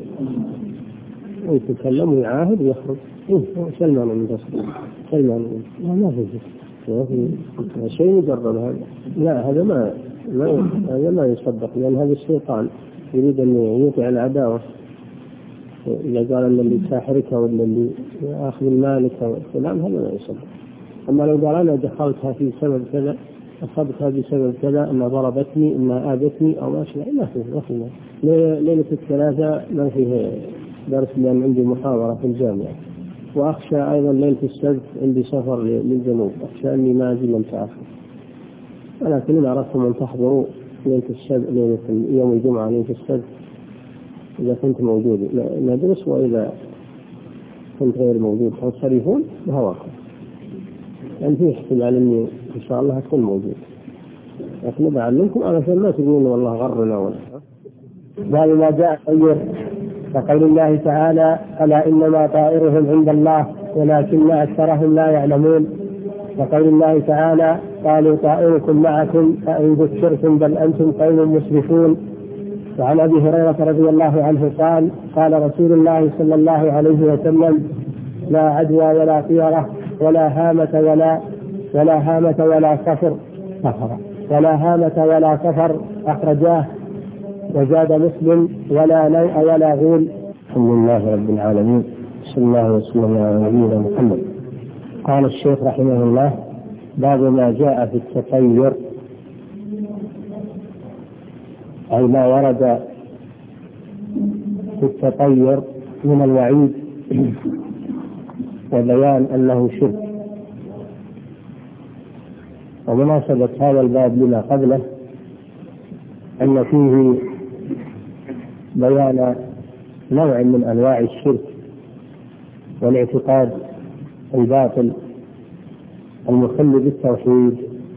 ويتكلم ويعاهد ويخرج. إيه سلمان من تصديق سلمان لا ما في شيء مجرد هذا. لا هذا ما ما هذا ما يصدق، لأن هذا الشيطان يريد أن يوقع العداوة. إذا قال أن اللي ساحرك ولا اللي أخذ مالك والكلام هذا ما يصدق. أما لو قال أنا دخلتها في سبب كذا، أصبتها بسبب كذا، أنها ضربتني، أنها آذتني أو ما شاء الله، ما فيه. ليلة الثلاثاء ما فيه درس لأن عندي محاضرة في الجامعة، وأخشى أيضا ليلة السبت عندي سفر للجنوب، أخشى أني ما أجي لم تأخر. ولكن إن أردتم أن تحضروا ليلة السبت، ليلة يوم الجمعة ليلة السبت، إذا كنت موجود ندرس، وإذا كنت غير موجود تنصرفون بهواكم. يعني في احتمال أني إن شاء الله أكون موجود، لكن بعلمكم على ما تقولون والله غرنا ولا. باب ما جاء خير وقول الله تعالى: ألا إنما طائرهم عند الله ولكن أكثرهم لا يعلمون. وقول الله تعالى: قالوا طائركم معكم فإن ذكرتم بل أنتم قوم مسرفون. وعن أبي هريرة رضي الله عنه قال: قال رسول الله صلى الله عليه وسلم: لا عدوى ولا طيرة ولا هامة ولا ولا هامة ولا صفر ولا هامة ولا صفر أخرجاه. وزاد مسلم: ولا نوء ولا غول. الحمد لله رب العالمين، صلى الله وسلم على نبينا محمد. قال الشيخ رحمه الله: باب ما جاء في التطير، أي ما ورد في التطير من الوعيد وبيان أنه شرك. ومناسبة هذا الباب لما قبله أن فيه بيان نوع من أنواع الشرك والاعتقاد الباطل المخل بالتوحيد.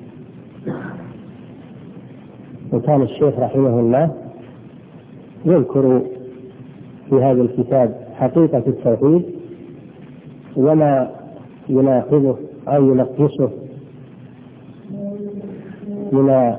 وكان الشيخ رحمه الله يذكر في هذا الكتاب حقيقة التوحيد وما يناقضه أو ينقصه من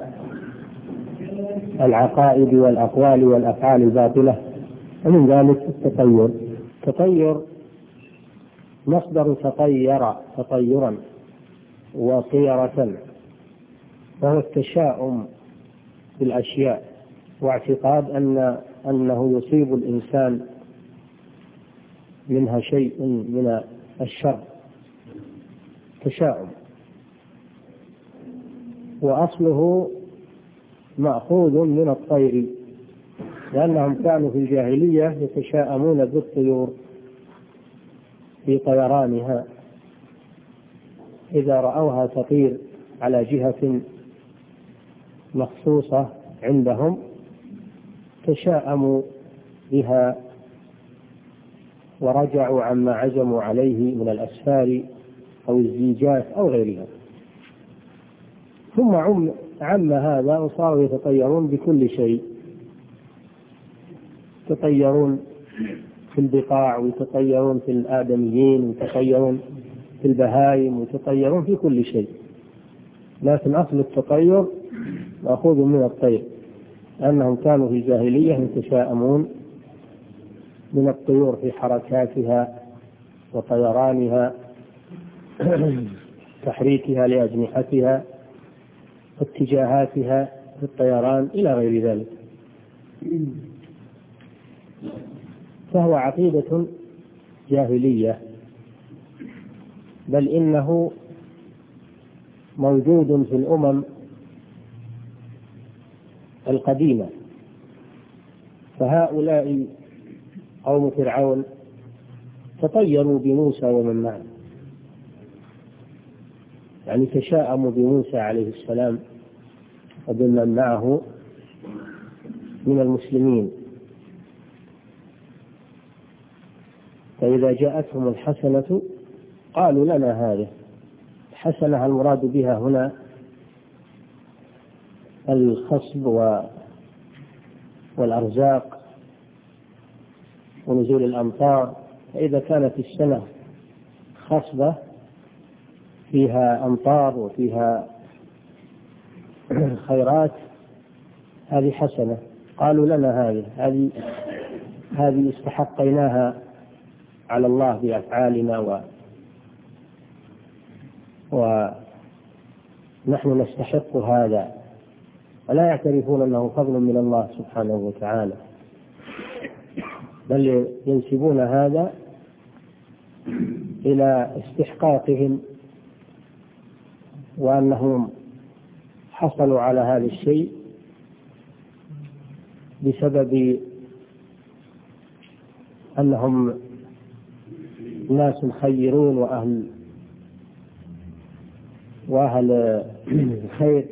العقائد والأقوال والأفعال الباطلة، ومن ذلك التطير. التطير مصدر تطير تطيرا وطيرة، وهو التشاؤم بالأشياء واعتقاد أن أنه يصيب الإنسان منها شيء من الشر، تشاؤم. وأصله مأخوذ من الطير، لأنهم كانوا في الجاهلية يتشاءمون بالطيور في طيرانها، إذا رأوها تطير على جهة مخصوصة عندهم تشاءموا بها ورجعوا عما عزموا عليه من الأسفار أو الزيجات أو غيرها. ثم عم, عم هذا وصاروا يتطيرون بكل شيء، يتطيرون في البقاع ويتطيرون في الآدميين ويتطيرون في البهائم ويتطيرون في كل شيء. لكن أصل التطير مأخوذ من الطير، أنهم كانوا في الجاهلية يتشاءمون من الطيور في حركاتها وطيرانها، تحريكها لأجنحتها واتجاهاتها في الطيران إلى غير ذلك. فهو عقيدة جاهلية، بل إنه موجود في الأمم القديمة فهؤلاء قوم فرعون تطيروا بموسى ومن معه، يعني تشاءموا بموسى عليه السلام وبمن معه من المسلمين. فإذا جاءتهم الحسنة قالوا لنا هذه. الحسنة المراد بها هنا الخصب والأرزاق ونزول الأمطار. فإذا كانت السنة خصبة فيها أمطار وفيها خيرات هذه حسنة. قالوا لنا هذه هذه هذه استحقيناها على الله بأفعالنا و ونحن نستحق هذا، ولا يعترفون أنه فضل من الله سبحانه وتعالى، بل ينسبون هذا إلى استحقاقهم وأنهم حصلوا على هذا الشيء بسبب أنهم ناس خيرون وأهل وأهل خير،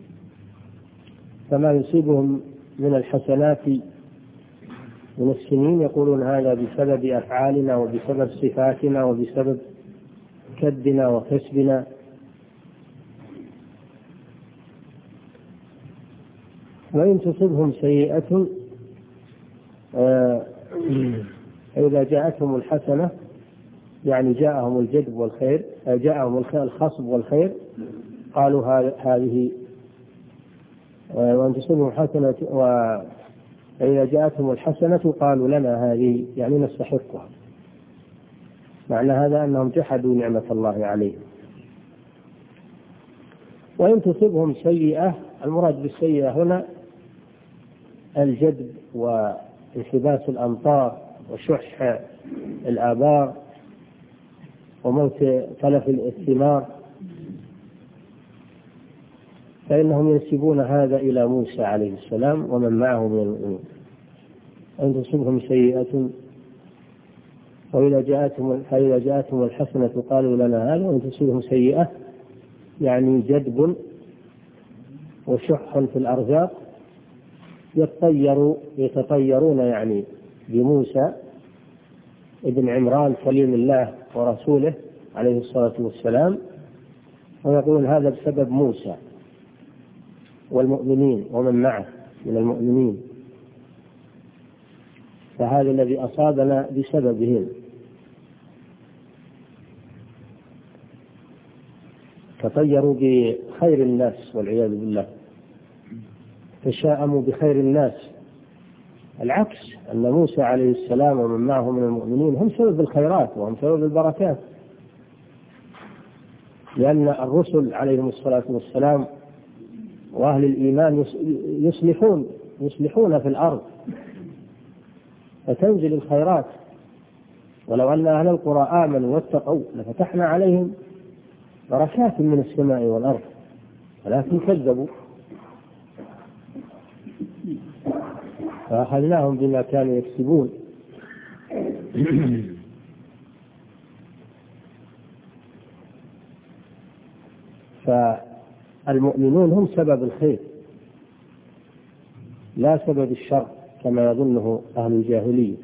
فما يصيبهم من الحسنات من السنين يقولون هذا بسبب أفعالنا وبسبب صفاتنا وبسبب كدنا وكسبنا. وإن تصبهم سيئة إذا جاءتهم الحسنة يعني جاءهم الجدب والخير، جاءهم الخصب والخير، قالوا هذه. وإن تصبهم حسنة وإذا جاءتهم الحسنة قالوا لنا هذه، يعني نستحقها. معنى هذا أنهم جحدوا نعمة الله عليهم. وإن تصبهم سيئة، المراد بالسيئة هنا الجدب وانحباس الأمطار وشح الآبار وموت تلف الثمار، فإنهم ينسبون هذا إلى موسى عليه السلام ومن معه من المؤمنين. أن تصبهم سيئة وإذا جاءتهم فإذا جاءتهم الحسنة قالوا لنا هذا، وإن تصبهم سيئة يعني جدب وشح في الأرزاق، يتطيروا يتطيرون يعني بموسى ابن عمران كليم الله ورسوله عليه الصلاة والسلام، ويقولون هذا بسبب موسى والمؤمنين ومن معه من المؤمنين، فهذا الذي أصابنا بسببهم. تطيروا بخير الناس والعياذ بالله، تشاءموا بخير الناس. العكس، أن موسى عليه السلام ومن معه من المؤمنين هم سبب الخيرات وهم سبب البركات، لأن الرسل عليهم الصلاة والسلام وأهل الإيمان يصلحون يصلحون في الأرض فتنزل الخيرات. ولو أن أهل القرى آمنوا واتقوا لفتحنا عليهم بركات من السماء والأرض، ولكن كذبوا فأخذناهم بما كانوا يكسبون. فالمؤمنون هم سبب الخير لا سبب الشر كما يظنه أهل الجاهلية،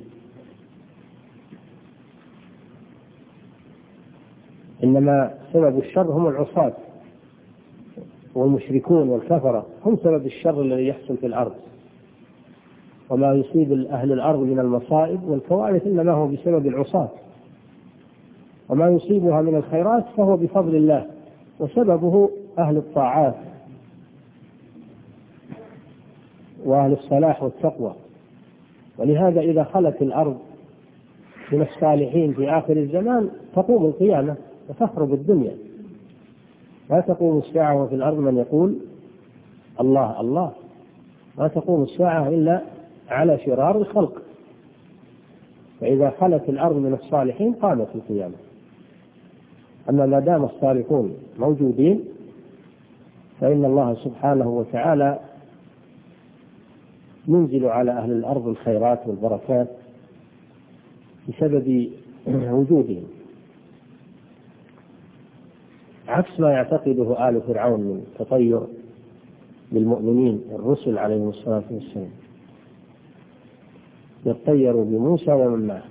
إنما سبب الشر هم العصاة والمشركون والكفرة، هم سبب الشر الذي يحصل في الأرض. وما يصيب أهل الأرض من المصائب والكوارث إنما هو بسبب العصاة، وما يصيبها من الخيرات فهو بفضل الله، وسببه أهل الطاعات وأهل الصلاح والتقوى. ولهذا إذا خلت الأرض من الصالحين في آخر الزمان تقوم القيامة وتخرب الدنيا، لا تقوم الساعة وفي الأرض من يقول الله الله، لا تقوم الساعة إلا على شرار الخلق. فإذا خلت الأرض من الصالحين قامت القيامة. أما ما دام الصالحون موجودين فإن الله سبحانه وتعالى ينزل على أهل الأرض الخيرات والبركات بسبب وجودهم، عكس ما يعتقده آل فرعون من تطير بالمؤمنين الرسل عليهم الصلاة والسلام، يتطيروا بموسى ومن معه.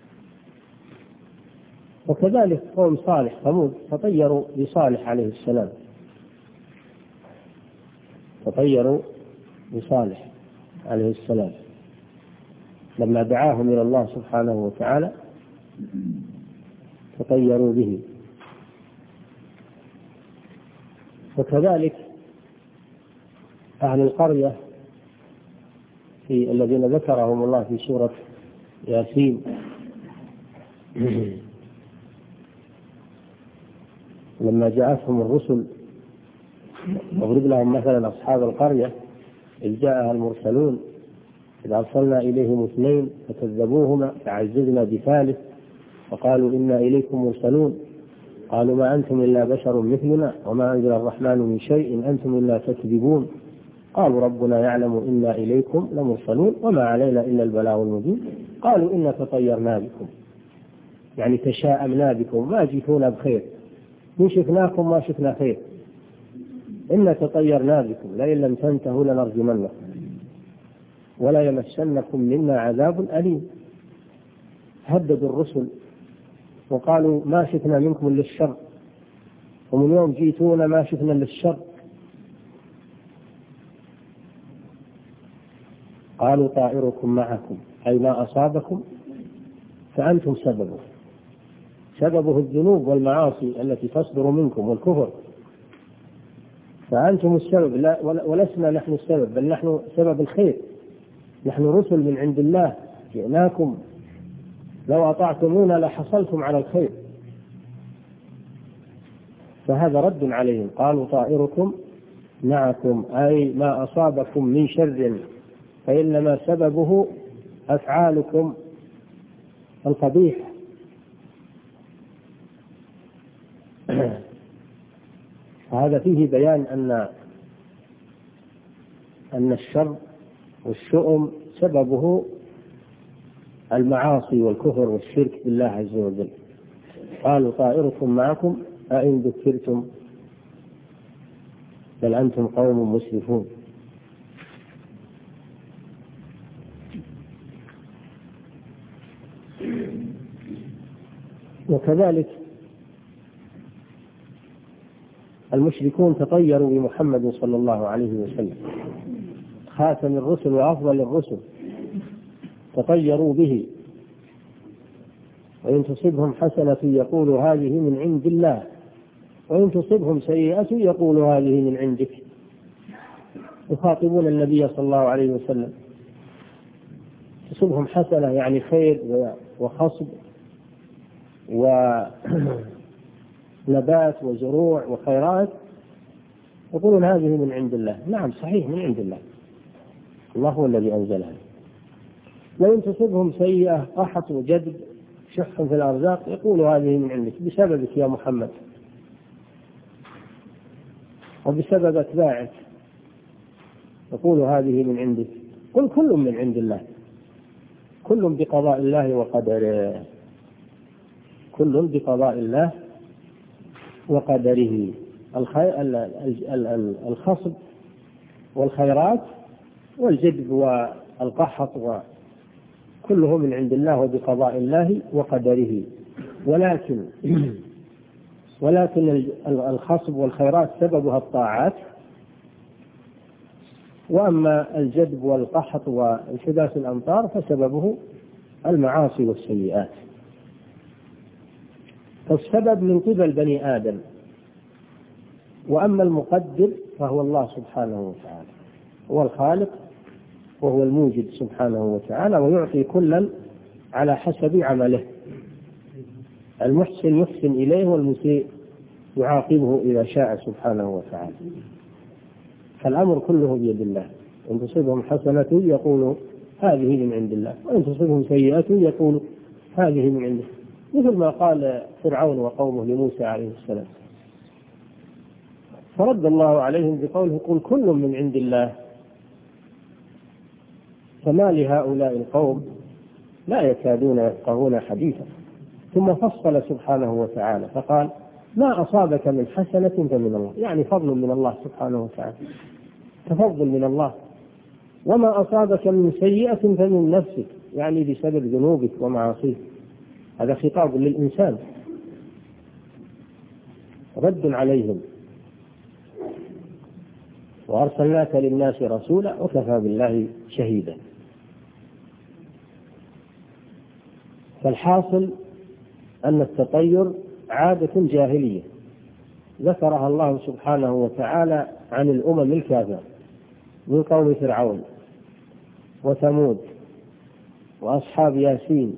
وكذلك قوم صالح ثمود تطيروا بصالح عليه السلام، تطيروا بصالح عليه السلام لما دعاهم إلى الله سبحانه وتعالى تطيروا به. وكذلك أهل القرية في الذين ذكرهم الله في سورة ياسين لما جاءتهم الرسل واضرب لهم مثلا أصحاب القرية إذ جاءها المرسلون إذ أرسلنا إليهم اثنين فكذبوهما فعززنا بثالث فقالوا إنا إليكم مرسلون قالوا ما أنتم إلا بشر مثلنا وما أنزل الرحمن من شيء إن أنتم إلا تكذبون قالوا ربنا يعلم إنا إليكم لمرسلون وما علينا إلا البلاغ المبين قالوا إنا تطيرنا بكم يعني تشاءمنا بكم ما جئتونا بخير إن شفناكم ما شفنا خير إنا تطيرنا بكم لئن لم تنتهوا لنرجمنكم ولا يمسنكم منا عذاب أليم. هددوا الرسل وقالوا ما شفنا منكم إلا الشر ومن يوم جئتونا ما شفنا إلا الشر. قالوا طائركم معكم أي ما أصابكم فأنتم سببه سببه الذنوب والمعاصي التي تصدر منكم والكفر فأنتم السبب لا ولسنا نحن السبب بل نحن سبب الخير نحن رسل من عند الله جئناكم لو أطعتمونا لحصلتم على الخير. فهذا رد عليهم قالوا طائركم معكم أي ما أصابكم من شر فإنما سببه أفعالكم القبيحة. هذا فيه بيان أن أن الشر والشؤم سببه المعاصي والكفر والشرك بالله عز وجل. قالوا طائركم معكم أئن ذكرتم بل أنتم قوم مسرفون. وكذلك المشركون تطيروا بمحمد صلى الله عليه وسلم خاتم الرسل وأفضل الرسل تطيروا به وإن تصبهم حسنة يقولوا هذه من عند الله وإن تصبهم سيئة يقولوا هذه من عندك. يخاطبون النبي صلى الله عليه وسلم تصبهم حسنة يعني خير وخصب ونبات وزروع وخيرات يقولون هذه من عند الله. نعم صحيح من عند الله الله هو الذي أنزلها. وإن تصبهم سيئة قحط وجدب شح في الأرزاق يقولوا هذه من عندك بسببك يا محمد وبسبب أتباعك يقولوا هذه من عندك. قل كل من عند الله كل بقضاء الله وقدره كل بقضاء الله وقدره. الخصب والخيرات والجدب والقحط كله من عند الله وبقضاء الله وقدره. ولكن ولكن الخصب والخيرات سببها الطاعات وأما الجدب والقحط وانحداث الأمطار فسببه المعاصي والسيئات. فالسبب من قبل بني آدم وأما المقدر فهو الله سبحانه وتعالى هو الخالق وهو الموجد سبحانه وتعالى ويعطي كلا على حسب عمله. المحسن يحسن إليه والمسيء يعاقبه إذا شاء سبحانه وتعالى. فالأمر كله بيد الله. إن تصيبهم حسنة يقولوا هذه من عند الله وإن تصيبهم سيئة يقولوا هذه من عنده مثل ما قال فرعون وقومه لموسى عليه السلام. فرد الله عليهم بقوله قل كل من عند الله فما لهؤلاء القوم لا يكادون يفقهون حديثا. ثم فصل سبحانه وتعالى فقال ما أصابك من حسنة فمن الله، يعني فضل من الله سبحانه وتعالى، تفضل من الله. وما أصابك من سيئة فمن نفسك، يعني بسبب ذنوبك ومعاصيك. هذا خطاب للإنسان، رد عليهم. وأرسلناك للناس رسولا وكفى بالله شهيدا. فالحاصل أن التطير عادة جاهلية ذكرها الله سبحانه وتعالى عن الأمم الكافرة من قوم فرعون وثمود وأصحاب ياسين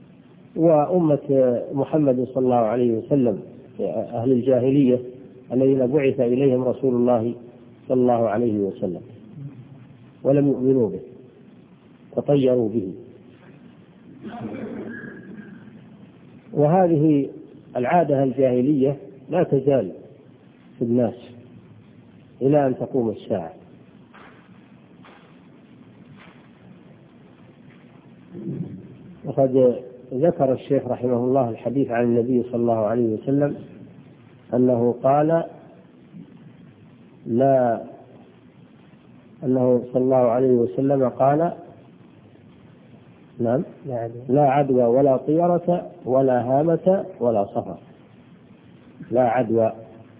وأمة محمد صلى الله عليه وسلم أهل الجاهلية الذين بعث إليهم رسول الله صلى الله عليه وسلم ولم يؤمنوا به، تطيروا به. وهذه العادة الجاهلية لا تزال في الناس إلى أن تقوم الساعة. وقد ذكر الشيخ رحمه الله الحديث عن النبي صلى الله عليه وسلم أنه قال لا أنه صلى الله عليه وسلم قال نعم لا عدوى ولا طيرة ولا هامة ولا صفر. لا عدوى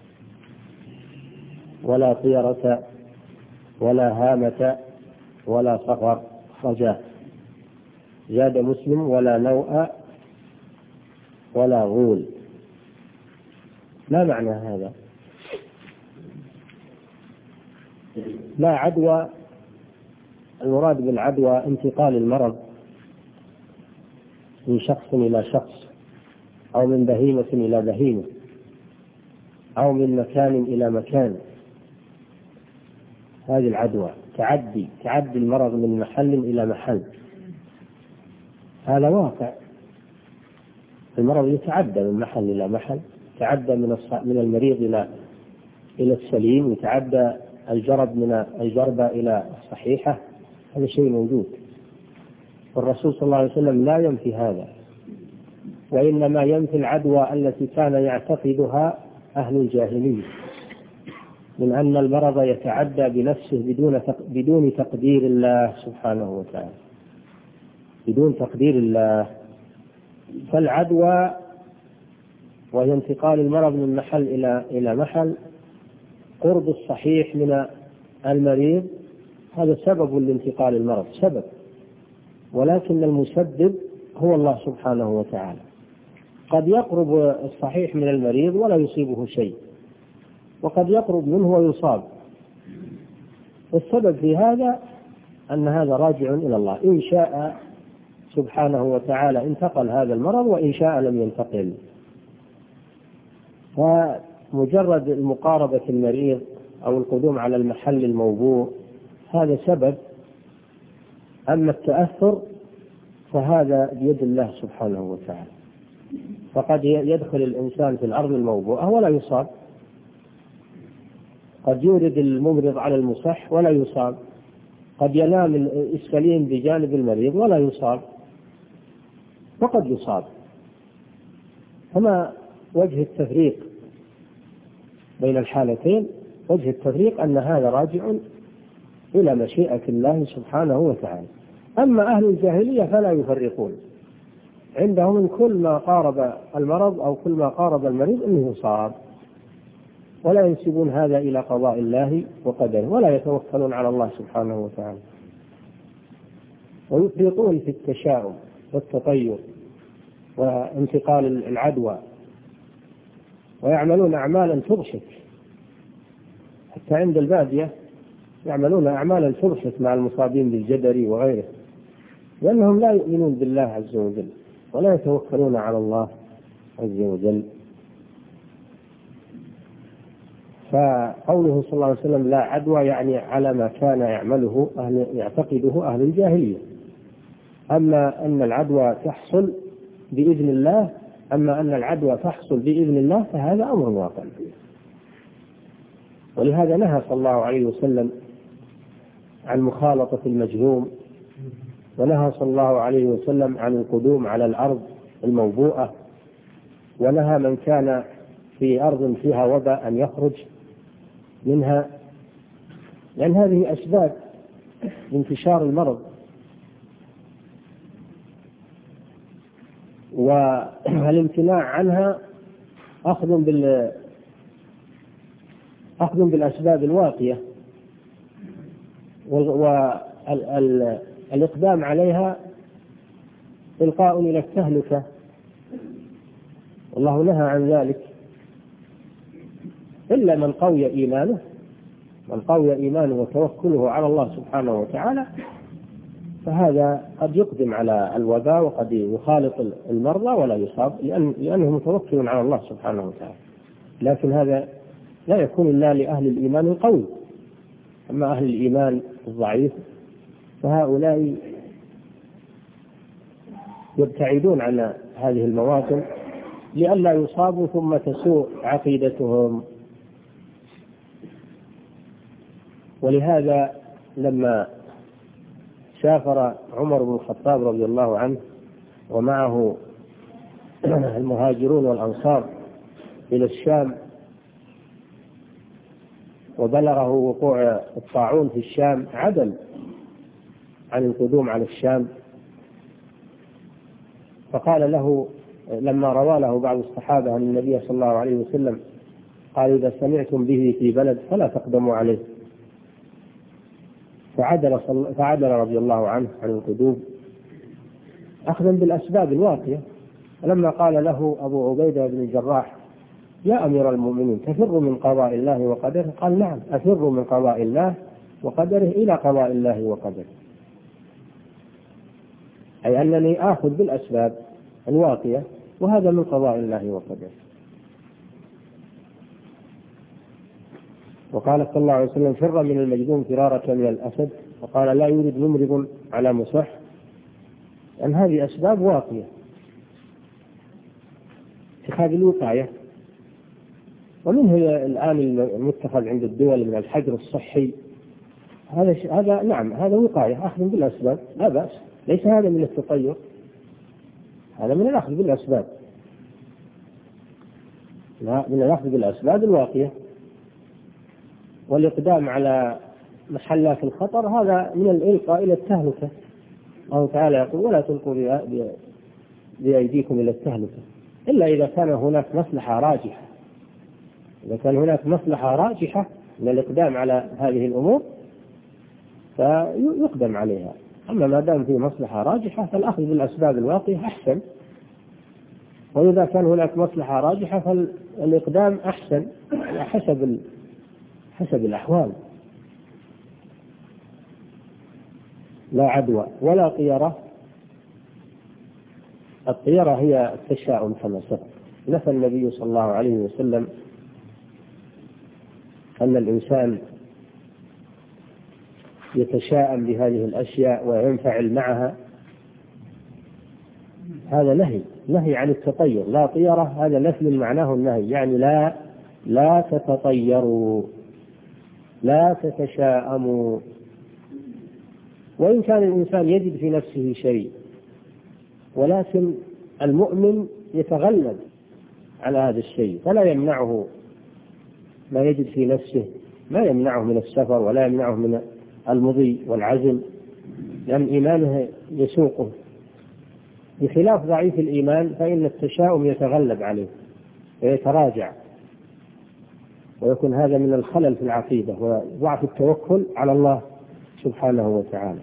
ولا طيرة ولا هامة ولا صفر. رجاء. زاد مسلم ولا نوء ولا غول. ما معنى هذا؟ لا عدوى، المراد بالعدوى انتقال المرض من شخص إلى شخص أو من بهيمة إلى بهيمة أو من مكان إلى مكان. هذه العدوى تعدي تعدي المرض من محل إلى محل. هذا واقع، المرض يتعدى من محل إلى محل، يتعدى من من المريض إلى إلى السليم، يتعدى الجرب من الجربة إلى الصحيحة. هذا شيء موجود، والرسول صلى الله عليه وسلم لا ينفي هذا، وإنما ينفي العدوى التي كان يعتقدها أهل الجاهلية من أن المرض يتعدى بنفسه بدون بدون تقدير الله سبحانه وتعالى، بدون تقدير الله. فالعدوى وهي انتقال المرض من محل إلى إلى محل، قرب الصحيح من المريض، هذا سبب لانتقال المرض، سبب، ولكن المسبب هو الله سبحانه وتعالى. قد يقرب الصحيح من المريض ولا يصيبه شيء، وقد يقرب منه ويصاب. والسبب في هذا أن هذا راجع إلى الله، إن شاء سبحانه وتعالى انتقل هذا المرض، وإن شاء لم ينتقل. فمجرد المقاربة المريض أو القدوم على المحل الموضوع هذا سبب، أما التأثر فهذا بيد الله سبحانه وتعالى. فقد يدخل الإنسان في الأرض الموضوعة ولا يصاب، قد يورد الممرض على المصح ولا يصاب، قد ينام السليم بجانب المريض ولا يصاب، وقد يصاب. فما وجه التفريق بين الحالتين؟ وجه التفريق أن هذا راجع إلى مشيئة الله سبحانه وتعالى. أما أهل الجاهلية فلا يفرقون، عندهم من كل ما قارب المرض أو كل ما قارب المريض أنه يصاب، ولا ينسبون هذا إلى قضاء الله وقدره، ولا يتوكلون على الله سبحانه وتعالى، ويفرطون في التشاؤم والتطير وانتقال العدوى، ويعملون أعمالا تضحك. حتى عند البادية يعملون أعمالا تضحك مع المصابين بالجدري وغيره، لأنهم لا يؤمنون بالله عز وجل ولا يتوكلون على الله عز وجل. فقوله صلى الله عليه وسلم لا عدوى يعني على ما كان يعمله أهل يعتقده أهل الجاهلية. أما أن العدوى تحصل بإذن الله أما أن العدوى تحصل بإذن الله فهذا أمر واقع. ولهذا نهى صلى الله عليه وسلم عن مخالطة المجذوم ونهى صلى الله عليه وسلم عن القدوم على الأرض الموبوءة، ونهى من كان في أرض فيها وباء أن يخرج منها، لأن هذه أسباب انتشار المرض. والامتناع عنها أخذ بال أخذ بالأسباب الواقية، والإقدام عليها إلقاء إلى التهلكة، والله نهى عن ذلك، إلا من قوي إيمانه من قوي إيمانه وتوكله على الله سبحانه وتعالى، فهذا قد يقدم على الوباء وقد يخالط المرضى ولا يصاب، لأن لأنه متوكل على الله سبحانه وتعالى. لكن هذا لا يكون إلا لأهل الإيمان القوي. أما أهل الإيمان الضعيف فهؤلاء يبتعدون عن هذه المواطن لئلا يصابوا ثم تسوء عقيدتهم. ولهذا لما سافر عمر بن الخطاب رضي الله عنه ومعه المهاجرون والأنصار إلى الشام، وبلغه وقوع الطاعون في الشام، عدل عن القدوم على الشام، فقال له لما روى له بعض الصحابة عن النبي صلى الله عليه وسلم قال: إذا سمعتم به في بلد فلا تقدموا عليه. فعدل, فعدل رضي الله عنه عن القدوم أخذا بالأسباب الواقية. ولما قال له أبو عبيدة بن الجراح: يا أمير المؤمنين، تفر من قضاء الله وقدره؟ قال: نعم، أفر من قضاء الله وقدره إلى قضاء الله وقدره، أي أنني آخذ بالأسباب الواقية، وهذا من قضاء الله وقدره. وقال صلى الله عليه وسلم: فر من المجذوم فرارة من الأسد. وقال: لا يريد ممرض على مصح، أن هذه أسباب واقية. اتخاذ الوقاية، ومنه الآن المتخذ عند الدول من الحجر الصحي، هذا هذا نعم هذا وقاية، أخذ بالأسباب لا بأس، ليس هذا من التطير، هذا من الأخذ بالأسباب، لا، من الأخذ بالأسباب الواقية. والإقدام على محلات الخطر هذا من الإلقاء إلى التهلكة. الله تعالى يقول: ولا تلقوا بأيديكم إلى التهلكة، إلا إذا كان هناك مصلحة راجحة. إذا كان هناك مصلحة راجحة من الإقدام على هذه الأمور فيقدم عليها. أما ما دام في مصلحة راجحة فالأخذ بالأسباب الواقية أحسن، وإذا كان هناك مصلحة راجحة فالإقدام أحسن على حسب حسب الأحوال. لا عدوى ولا طيرة. الطيرة هي التشاؤم كما سبق. نفى النبي صلى الله عليه وسلم أن الإنسان يتشاءم بهذه الأشياء وينفعل معها، هذا نهي نهي عن التطير. لا طيرة هذا نفي معناه النهي، يعني لا لا تتطيروا، لا تتشاءموا. وإن كان الإنسان يجد في نفسه شيء، ولكن المؤمن يتغلب على هذا الشيء، فلا يمنعه ما يجد في نفسه، ما يمنعه من السفر ولا يمنعه من المضي والعزم، لأن إيمانه يسوقه. بخلاف ضعيف الإيمان فإن التشاؤم يتغلب عليه ويتراجع، ويكون هذا من الخلل في العقيدة وضعف التوكل على الله سبحانه وتعالى.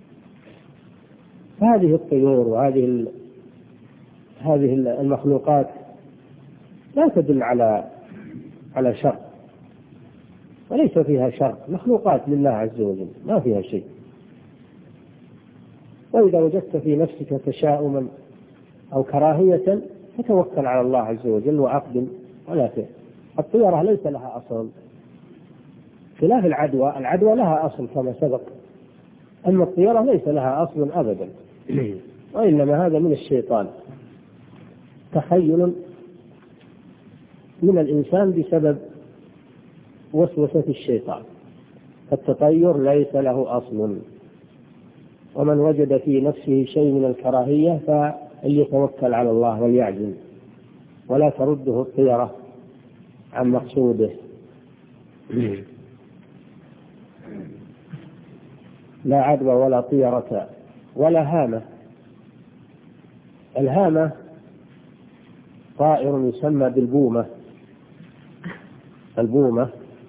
هذه الطيور وهذه هذه المخلوقات لا تدل على على شر، وليس فيها شر، مخلوقات لله عز وجل ما فيها شيء. وإذا وجدت في نفسك تشاؤما أو كراهية فتوكل على الله عز وجل وأقدم ولا تهن. الطيرة ليس لها أصل، خلاف العدوى. العدوى لها أصل كما سبق، أما الطيرة ليس لها أصل أبدا، وإنما هذا من الشيطان، تخيل من الإنسان بسبب وسوسة الشيطان. التطير ليس له أصل. ومن وجد في نفسه شيء من الكراهية فليتوكل على الله وليعزم، ولا ترده الطيرة عن مقصوده. لا عدوى ولا طيرة ولا هامة. الهامة طائر يسمى بالبومة. البومة،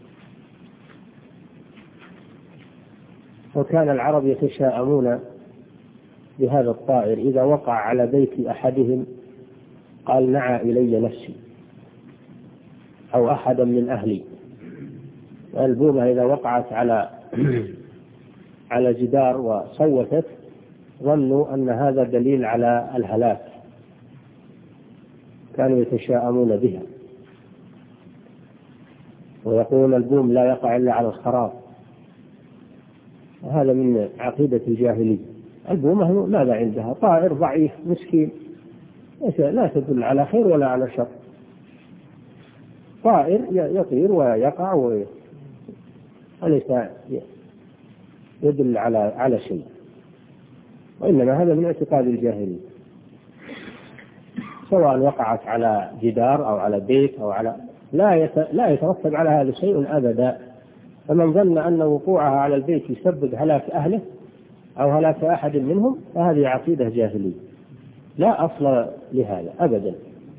وكان العرب يتشاءمون بهذا الطائر، إذا وقع على بيت أحدهم قال نعى إلي نفسي أو أحدا من أهلي. البومة إذا وقعت على على جدار وصوتت ظنوا أن هذا دليل على الهلاك، كانوا يتشاءمون بها ويقولون البوم لا يقع إلا على الخراب، وهذا من عقيدة الجاهلية. البومة ماذا عندها؟ طائر ضعيف مسكين، لا تدل على خير ولا على شر، طائر يطير ويقع وليس يدل على على شيء، وإنما هذا من اعتقاد الجاهلية، سواء وقعت على جدار أو على بيت أو على لا لا يترتب على هذا شيء أبدا. فمن ظن أن وقوعها على البيت يسبب هلاك أهله أو هلاك أحد منهم فهذه عقيدة جاهلية لا أصل لهذا أبدا.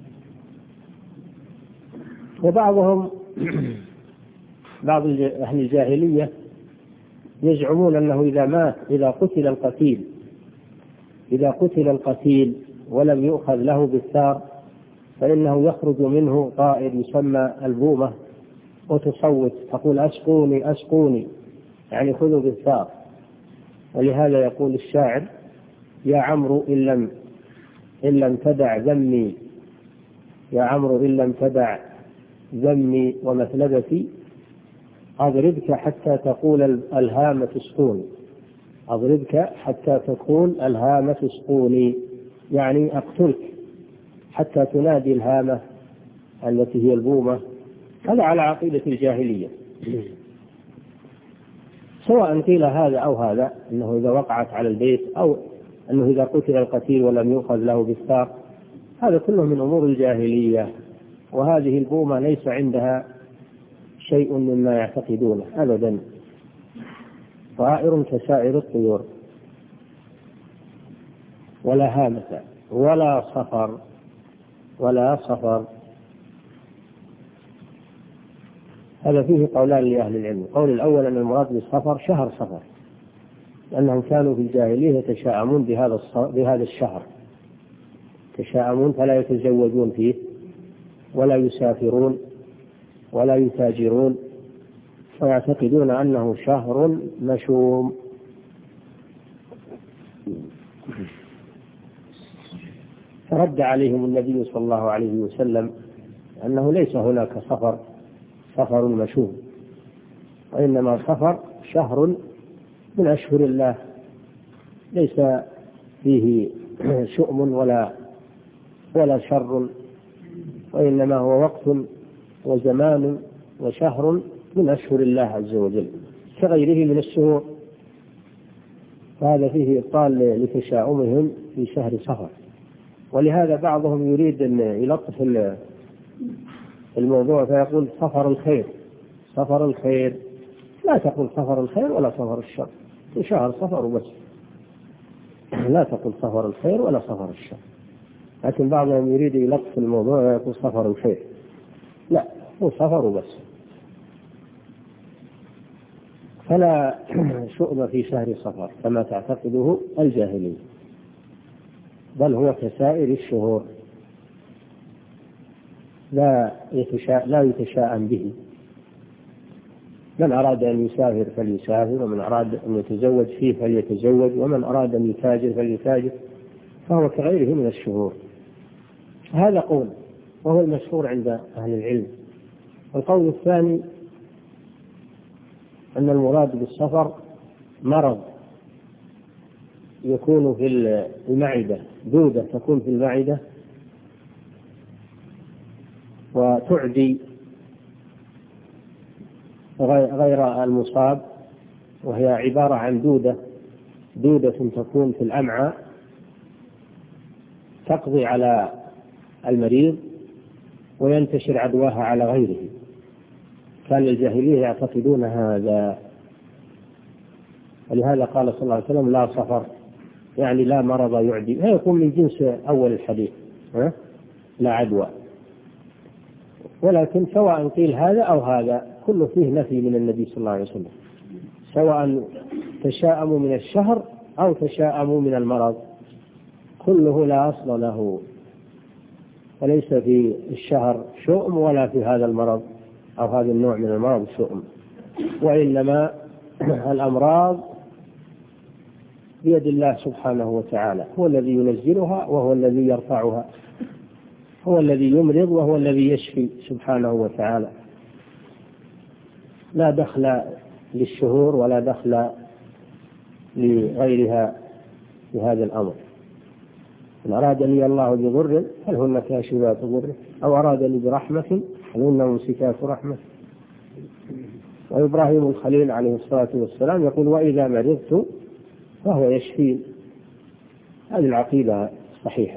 وبعضهم بعض أهل الجاهلية يزعمون أنه إذا مات إذا قتل القتيل إذا قتل القتيل ولم يؤخذ له بالثار فإنه يخرج منه طائر يسمى البومة وتصوت تقول أسقوني أسقوني، يعني خذوا بالثار. ولهذا يقول الشاعر يا عمرو إن لم إن لم تدع ذمي يا عمرو إن لم تدع ذمي ومثلبتي أضربك حتى تقول الهامة اسقوني أضربك حتى تقول الهامة اسقوني، يعني أقتلك حتى تنادي الهامة التي هي البومة. هذا على عقيدة الجاهلية، سواء قيل هذا أو هذا، أنه إذا وقعت على البيت أو أنه إذا قتل القتيل ولم يؤخذ له بالثار، هذا كله من أمور الجاهلية. وهذه البومة ليس عندها شيء مما يعتقدونه أبدا، طائر كسائر الطيور، ولا هامة ولا صفر ولا صفر. هذا فيه قولان لأهل العلم. القول الأول أن المراد بالصفر شهر صفر، لأنهم كانوا في الجاهلية يتشاءمون بهذا بهذا الشهر، يتشاءمون فلا يتزوجون فيه ولا يسافرون ولا يتاجرون، ويعتقدون أنه شهر مشوم. فرد عليهم النبي صلى الله عليه وسلم أنه ليس هناك صفر صفر مشوم، وإنما صفر شهر من أشهر الله ليس فيه شؤم ولا ولا شر، وإنما هو وقت وزمان وشهر من أشهر الله عز وجل كغيره من الشهور. فهذا فيه إبطال لتشاؤمهم في شهر صفر. ولهذا بعضهم يريد أن يلطف الموضوع فيقول صفر الخير صفر الخير. لا تقل صفر الخير ولا صفر الشر، شهر صفر وبس، لا تقل صفر الخير ولا صفر الشر. لكن بعضهم يريد يلطف الموضوع ويقول صفر الخير، لا، هو صفر وبس. فلا شؤم في شهر صفر كما تعتقده الجاهلية، بل هو كسائر الشهور لا يتشاء لا يتشاءم به. من أراد أن يسافر فليسافر، ومن أراد أن يتزوج فيه فليتزوج، ومن أراد أن يتاجر فليتاجر، فهو كغيره من الشهور. هذا قول وهو المشهور عند أهل العلم. القول الثاني أن المراد بالسفر مرض يكون في المعدة، دودة تكون في المعدة وتعدي غير المصاب، وهي عبارة عن دودة دودة تكون في الأمعاء تقضي على المريض وينتشر عدواها على غيره. كان الجاهلية يعتقدون هذا، ولهذا قال صلى الله عليه وسلم لا صفر، يعني لا مرض يعدي. هذا يكون من جنس أول الحديث، ها؟ لا عدوى. ولكن سواء قيل هذا أو هذا كله فيه نفي من النبي صلى الله عليه وسلم، سواء تشاءموا من الشهر أو تشاءموا من المرض، كله لا أصل له، وليس في الشهر شؤم ولا في هذا المرض أو هذا النوع من المرض شؤم، وإنما الأمراض بيد الله سبحانه وتعالى، هو الذي ينزلها وهو الذي يرفعها، هو الذي يمرض وهو الذي يشفي سبحانه وتعالى. لا دخل للشهور ولا دخل لغيرها في هذا الأمر. إن أرادني الله بضر هل هن كاشفات ضره، أو أرادني برحمة هل هن ممسكات رحمة. وإبراهيم الخليل عليه الصلاة والسلام يقول وإذا مرضت فهو يشفين. هذه العقيدة صحيحة.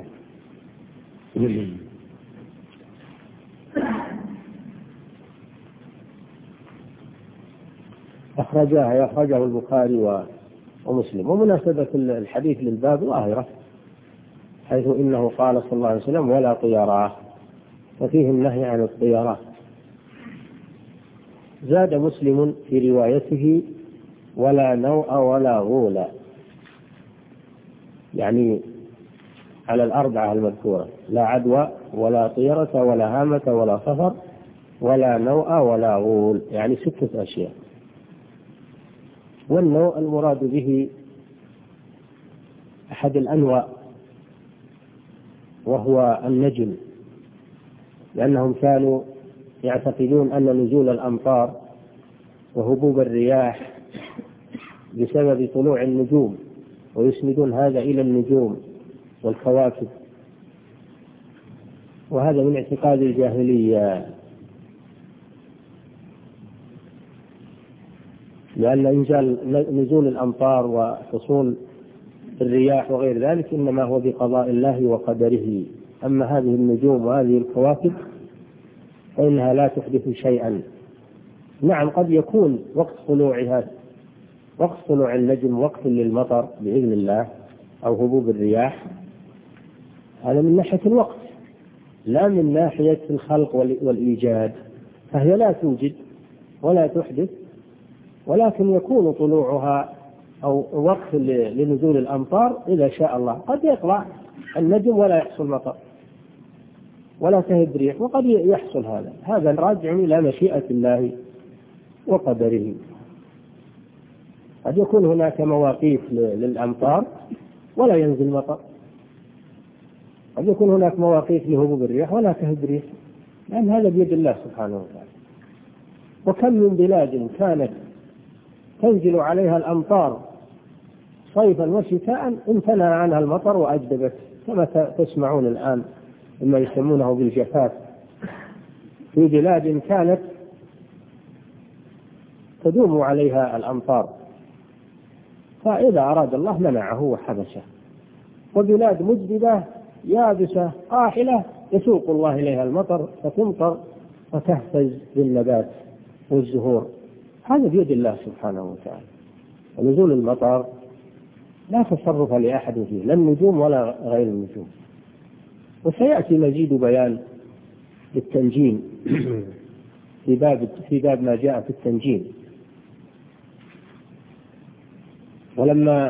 أخرجها أخرجه البخاري ومسلم. ومناسبة الحديث للباب ظاهرة، حيث إنه قال صلى الله عليه وسلم ولا طيرات، ففيه النهي عن الطيرات. زاد مسلم في روايته ولا نوء ولا غول، يعني على الأربعة المذكورة، لا عدوى ولا طيرة ولا هامة ولا صفر ولا نوء ولا غول، يعني ستة أشياء. والنوء المراد به أحد الأنواع وهو النجم، لأنهم كانوا يعتقدون أن نزول الأمطار وهبوب الرياح بسبب طلوع النجوم، ويسندون هذا إلى النجوم والكواكب، وهذا من اعتقاد الجاهلية، لأن إنزال نزول الأمطار وحصول الرياح وغير ذلك إنما هو بقضاء الله وقدره. أما هذه النجوم وهذه الكواكب فإنها لا تحدث شيئا. نعم قد يكون وقت طلوعها وقت طلوع النجم وقت للمطر بإذن الله أو هبوب الرياح، هذا من ناحية الوقت، لا من ناحية الخلق والإيجاد، فهي لا توجد ولا تحدث، ولكن يكون طلوعها أو وقت لنزول الأمطار إذا شاء الله. قد يطلع النجم ولا يحصل مطر ولا تهب ريح، وقد يحصل هذا هذا راجع إلى مشيئة الله وقدره. قد يكون هناك مواقيت للأمطار ولا ينزل مطر، قد يكون هناك مواقيت لهبوب الريح ولا تهب ريح، لأن هذا بيد الله سبحانه وتعالى. وكم من بلاد كانت تنزل عليها الأمطار صيفا وشتاء امتنع عنها المطر وأجدبت، كما تسمعون الآن مما يسمونه بالجفاف في بلاد كانت تدوم عليها الأمطار، فإذا أراد الله منعه وحبسه. وبلاد مجدبة يابسة قاحلة يسوق الله إليها المطر فتمطر وتهتز بالنبات والزهور، هذا بيد الله سبحانه وتعالى. ونزول المطر لا تصرف لأحد فيه، لا النجوم ولا غير النجوم. وسيأتي مزيد بيان للتنجيم في باب في باب ما جاء في التنجيم. ولما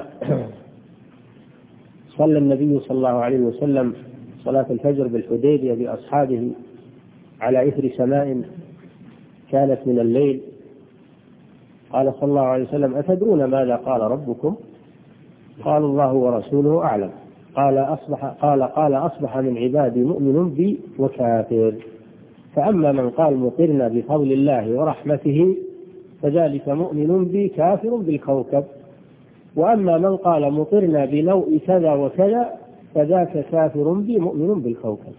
صلى النبي صلى الله عليه وسلم صلاة الفجر بالحديبية بأصحابه على إثر سماء كانت من الليل، قال صلى الله عليه وسلم أتدرون ماذا قال ربكم؟ قالوا الله ورسوله أعلم. قال أصبح قال قال أصبح من عبادي مؤمن بي وكافر، فأما من قال مطرنا بفضل الله ورحمته فذلك مؤمن بي كافر بالكوكب، وأما من قال مطرنا بنوء كذا وكذا فذاك كافر بي مؤمن بالكوكب.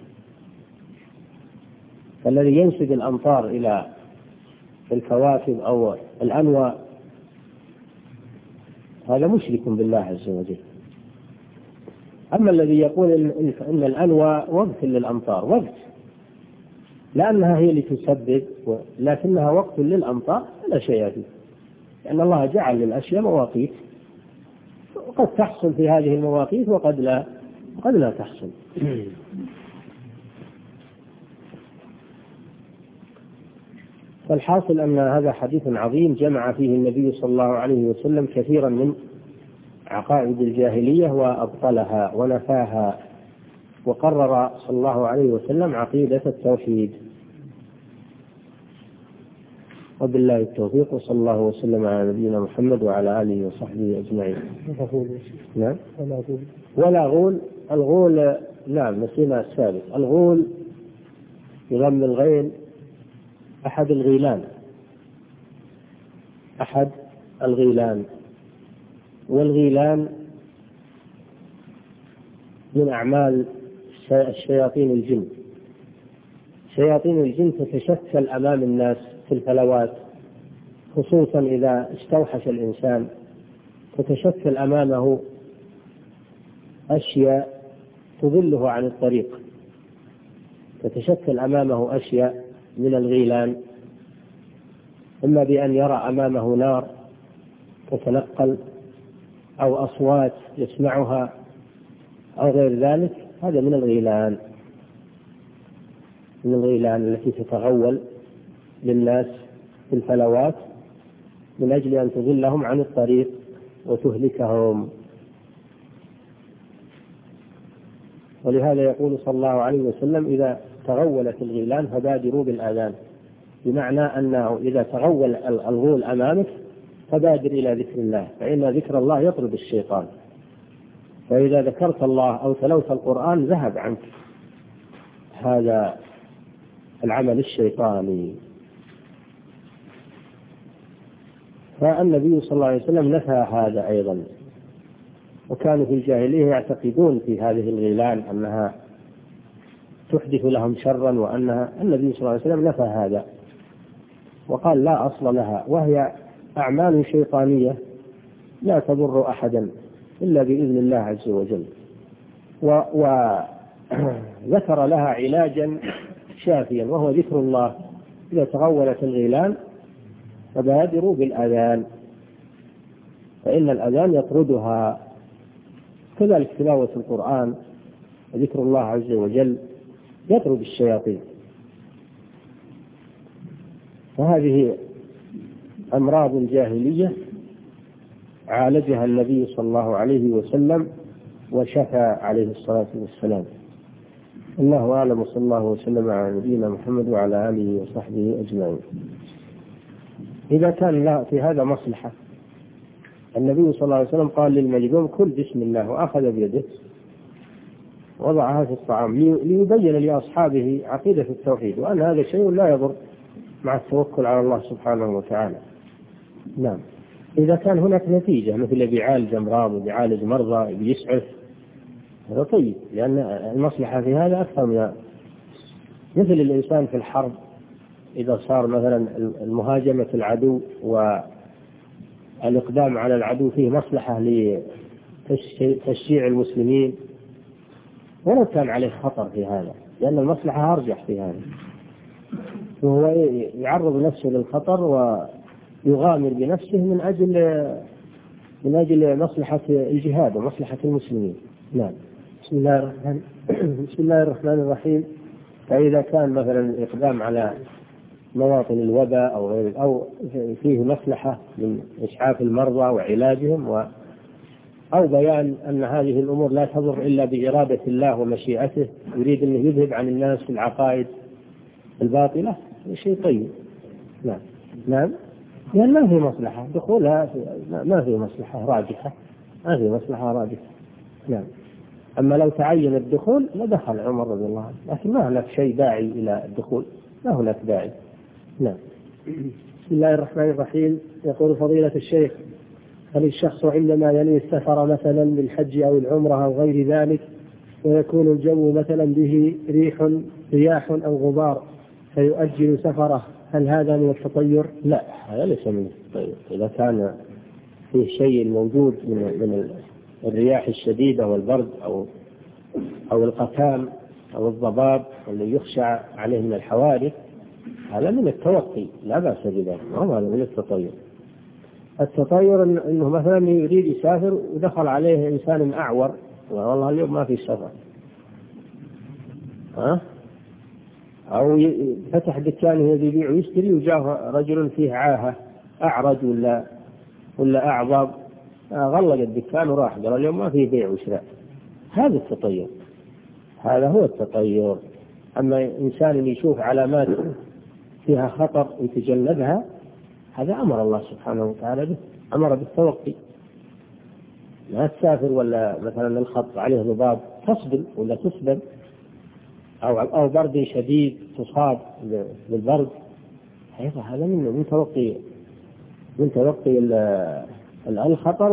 فالذي ينسب الأمطار إلى الكواكب أو الأنواع هذا مشرك بالله عز وجل. أما الذي يقول إن, إن الأنوى وقت للأمطار، وقت لأنها هي اللي تسبب لكنها وقت للأمطار لا شيء فيه، لأن الله جعل للأشياء مواقيت، وقد تحصل في هذه المواقيت وقد لا وقد لا تحصل. فالحاصل أن هذا حديث عظيم جمع فيه النبي صلى الله عليه وسلم كثيرا من عقائد الجاهلية وأبطلها ونفاها، وقرر صلى الله عليه وسلم عقيدة التوحيد. وبالله التوفيق، وصلى الله وسلم على نبينا محمد وعلى آله وصحبه أجمعين. نعم. ولا غول، الغول نعم نسينا السابق، الغول بضم الغين أحد الغيلان، أحد الغيلان، والغيلان من أعمال الشياطين الجن. شياطين الجن تتشكل أمام الناس في الفلوات، خصوصا إذا استوحش الإنسان، تتشكل أمامه أشياء تضله عن الطريق، تتشكل أمامه أشياء من الغيلان، إما بأن يرى أمامه نار تتنقل أو أصوات يسمعها أو غير ذلك، هذا من الغيلان، من الغيلان التي تتغول للناس في الفلوات من أجل أن تضلهم عن الطريق وتهلكهم. ولهذا يقول صلى الله عليه وسلم: إذا تغولت الغيلان فبادروا بالآذان، بمعنى أنه إذا تغول الغول أمامك فبادر إلى ذكر الله، فإن ذكر الله يطرد الشيطان، فإذا ذكرت الله أو تلوت القرآن ذهب عنك هذا العمل الشيطاني. فالنبي صلى الله عليه وسلم نفى هذا أيضا، وكانوا في الجاهلية يعتقدون في هذه الغيلان أنها تحدث لهم شرا، وأنها النبي صلى الله عليه وسلم نفى هذا وقال لا أصل لها، وهي أعمال شيطانية لا تضر أحدا إلا بإذن الله عز وجل، وذكر لها علاجا شافيا وهو ذكر الله. إذا تغولت الغيلان فبادروا بالأذان، فإن الأذان يطردها. كذلك تلاوة القرآن وذكر الله عز وجل يطرد الشياطين. فهذه أمراض جاهلية عالجها النبي صلى الله عليه وسلم وشفى عليه الصلاة والسلام. الله أعلم، وصلى الله وسلم على نبينا محمد وعلى آله وصحبه أجمعين. إذا كان في هذا مصلحة، النبي صلى الله عليه وسلم قال للمجذوم: كل بسم الله، وأخذ بيده وضعها في الطعام ليبين لأصحابه عقيدة التوحيد، وأن هذا شيء لا يضر مع التوكل على الله سبحانه وتعالى. نعم. إذا كان هناك نتيجة مثل بيعالج أمراض وبيعالج مرضى بيسعف، هذا طيب، لأن المصلحة في هذا أكثر من مثل الإنسان في الحرب، إذا صار مثلا المهاجمة العدو والإقدام على العدو فيه مصلحة لتشجيع المسلمين، ولو كان عليه خطر في هذا، لأن المصلحة أرجح في هذا، وهو يعرض نفسه للخطر ويغامر بنفسه من أجل من أجل مصلحة الجهاد ومصلحة المسلمين. نعم. بسم الله الرحمن بسم الله الرحمن الرحيم. فإذا كان مثلا الإقدام على مواطن الوباء أو غير أو فيه مصلحة من إسعاف المرضى وعلاجهم، و أو بيان أن هذه الأمور لا تضر إلا بإرادة الله ومشيئته، يريد أن يذهب عن الناس العقائد الباطلة، شيء طيب. نعم. نعم. لأن ما في مصلحة دخولها، ما في مصلحة راجحة، ما في مصلحة راجحة. نعم. أما لو تعين الدخول لدخل عمر رضي الله عنه، لكن ما هناك شيء داعي إلى الدخول، ما هناك داعي. نعم. بسم الله الرحمن الرحيم. يقول فضيلة الشيخ: هل الشخص عندما ينوي السفر مثلا للحج أو العمرة أو غير ذلك، ويكون الجو مثلا به ريح رياح أو غبار، فيؤجل سفره، هل هذا من التطير؟ لا، هذا ليس من التطير. إذا كان فيه شيء موجود من من الرياح الشديدة والبرد أو أو القتام أو الضباب اللي يخشى عليه من الحوادث، هذا من التوقي لا بأس بذلك، هذا من التطير. التطير إنه مثلا يريد يسافر ودخل عليه إنسان أعور، والله اليوم ما في سفر، ها؟ أو فتح دكانه يبيع ويشتري وجاه رجل فيه عاهة أعرج ولا ولا أعضب، غلق الدكان وراح قال اليوم ما فيه بيع وشراء. هذا التطير، هذا هو التطير. أما إنسان يشوف علامات فيها خطر ويتجنبها، هذا أمر الله سبحانه وتعالى به، أمر بالتوقي. لا تسافر ولا مثلا الخط عليه ضباب تصبر ولا تسبب، أو أو برد شديد تصاب بالبرد، هذا من من توقي من توقي الخطر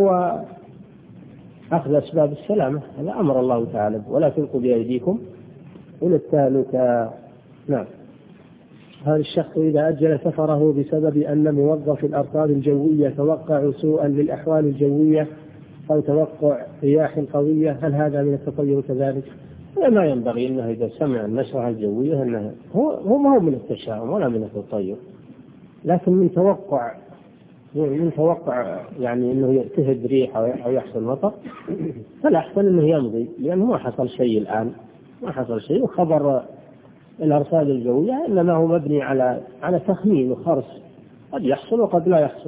وأخذ أسباب السلامة. هذا أمر الله تعالى، ولا تلقوا بأيديكم إلى التهلكة. نعم. هذا الشخص إذا أجل سفره بسبب أن موظف الأرصاد الجوية توقع سوءا للأحوال الجوية أو توقع رياح قوية، هل هذا من التطير كذلك؟ ما ينبغي أنه إذا سمع النشرة الجوية أنه هو هو ما هو من التشاؤم ولا من التطير، لكن من توقع من توقع يعني أنه يلتهب ريح أو يحصل مطر، فالأحسن أنه يمضي، لأنه ما حصل شيء الآن، ما حصل شيء. وخبر الأرصاد الجوية إنما هو مبني على على تخمين وخرس، قد يحصل وقد لا يحصل.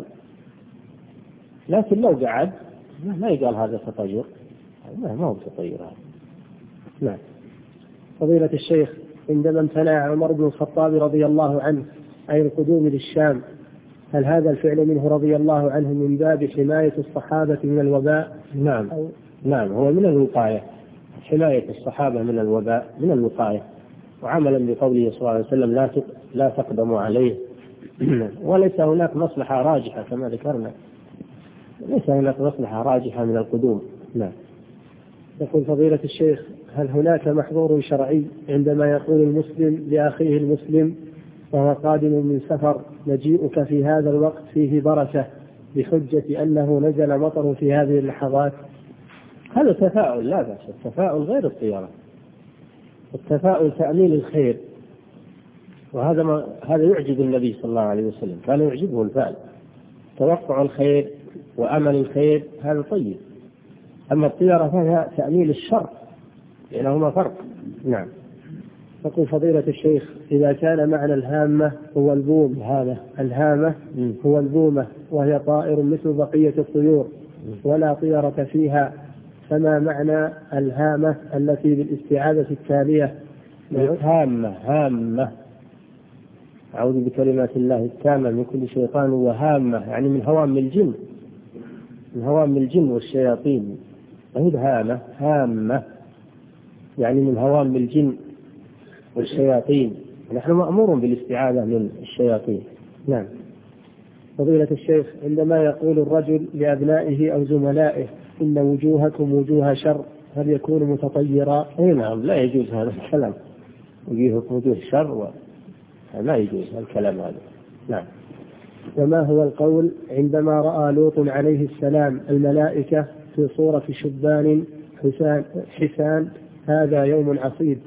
لكن لو قعد ما يقال هذا تطير، ما هو تطير هذا. نعم. فضيلة الشيخ، عندما امتنع عمر بن الخطاب رضي الله عنه عن القدوم للشام، هل هذا الفعل منه رضي الله عنه من باب حماية الصحابة من الوباء؟ نعم أو نعم، هو من الوقاية، حماية الصحابة من الوباء من الوقاية، وعملا بقوله صلى الله عليه وسلم لا لا تقدموا عليه. وليس هناك مصلحة راجحة كما ذكرنا، ليس هناك مصلحة راجحة من القدوم. نعم. يقول فضيلة الشيخ، هل هناك محظور شرعي عندما يقول المسلم لأخيه المسلم وهو قادم من سفر مجيئك في هذا الوقت فيه بركة، بحجة أنه نزل مطر في هذه اللحظات؟ هذا تفاؤل لا بأس، التفاؤل غير الطيرة، التفاؤل تأمين الخير، وهذا ما هذا يعجب النبي صلى الله عليه وسلم، كان يعجبه الفعل، توقع الخير وأمل الخير، هذا طيب. أما الطيرة فهي تأمين الشر، لأنهما فرق. نعم. يقول فضيلة الشيخ، إذا كان معنى الهامة هو البوم، هذا الهامة هو البومة وهي طائر مثل بقية الطيور ولا طيرة فيها، فما معنى الهامة التي بالاستعاذة التالية؟ هامة هامة أعوذ بكلمات الله التامة من كل شيطان وهامة، يعني من هوام الجن، من هوام الجن والشياطين. فهي هامة هامة يعني من هوام الجن والشياطين، نحن مأمور بالاستعاذة من الشياطين. نعم. فضيلة الشيخ، عندما يقول الرجل لأبنائه أو زملائه إن وجوهكم وجوه شر، هل يكون متطيرا؟ اي نعم، لا يجوز هذا الكلام، وجوهكم وجوه شر، لا يجوز الكلام هذا. نعم. وما هو القول عندما رأى لوط عليه السلام الملائكة في صورة شبان حسان, حسان هذا يوم عصيب؟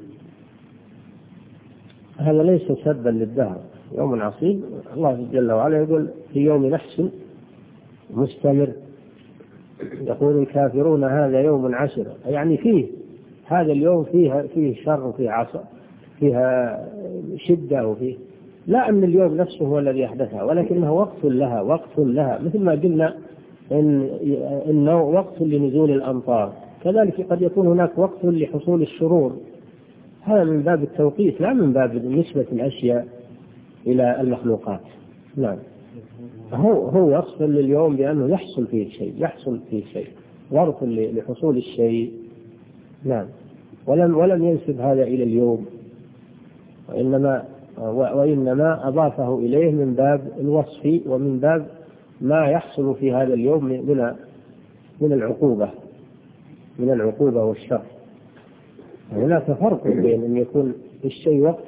هذا ليس سبا للدهر، يوم عصيب الله جل وعلا يقول في يوم نحس مستمر، يقول الكافرون هذا يوم عسر، يعني فيه هذا اليوم فيه فيه شر وفيه عصر، فيها شدة، وفيه لا أن اليوم نفسه هو الذي أحدثها، ولكنه وقت لها وقت لها، مثل ما قلنا إن إنه وقت لنزول الأمطار، كذلك قد يكون هناك وقت لحصول الشرور. هذا من باب التوقيت لا من باب نسبة الأشياء إلى المخلوقات. نعم. هو هو يحصل لليوم بأنه يحصل فيه شيء، يحصل فيه شيء، ظرف لحصول الشيء. نعم. ولم ولم ينسب هذا إلى اليوم، وإنما وإنما أضافه إليه من باب الوصف ومن باب ما يحصل في هذا اليوم من من العقوبة من العقوبة والشر. هناك فرق بين أن يكون الشيء وقت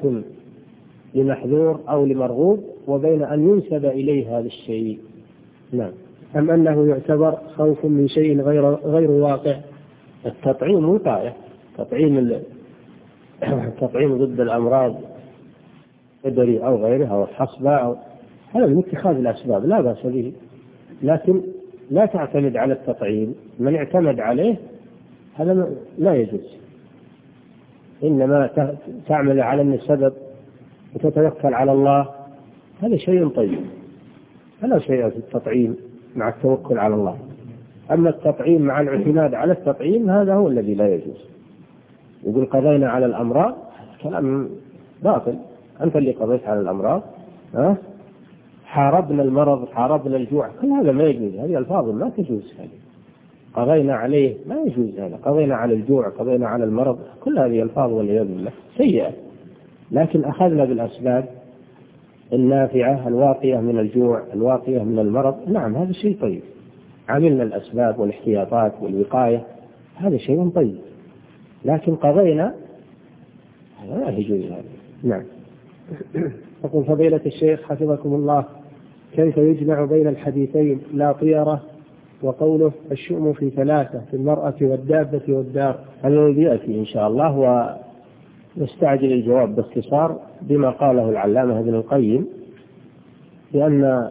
لمحذور أو لمرغوب، وبين أن ينسب إليه هذا الشيء. نعم. أم أنه يعتبر خوف من شيء غير غير واقع؟ التطعيم وقاية، تطعيم التطعيم ضد الأمراض البدري أو غيرها أو الحصبة أو هذا من اتخاذ الأسباب لا بأس به، لكن لا تعتمد على التطعيم. من اعتمد عليه هذا لا يجوز، إنما تعمل على أن السبب وتتوكل على الله، هذا شيء طيب، فلا شيء في التطعيم مع التوكل على الله. أما التطعيم مع الاعتماد على التطعيم هذا هو الذي لا يجوز. يقول قضينا على الأمراض، كلام باطل، أنت اللي قضيت على الأمراض، ها؟ حاربنا المرض، حاربنا الجوع، كل هذا ما يجوز، هذه ألفاظ ما تجوز. هذه قضينا عليه ما يجوز، هذا قضينا على الجوع، قضينا على المرض، كل هذه ألفاظ والعياذ بالله سيئة. لكن أخذنا بالأسباب النافعة الواقية من الجوع، الواقية من المرض، نعم هذا شيء طيب. عملنا الأسباب والاحتياطات والوقاية، هذا شيء طيب. لكن قضينا هذا لا يجوز هذا. نعم. يقول فضيلة الشيخ حفظكم الله، كيف يجمع بين الحديثين لا طيرة وقوله الشؤم في ثلاثة في المرأة والدابة والدار؟ هذا يأتي إن شاء الله، ونستعجل الجواب باختصار بما قاله العلامة ابن القيم، لأن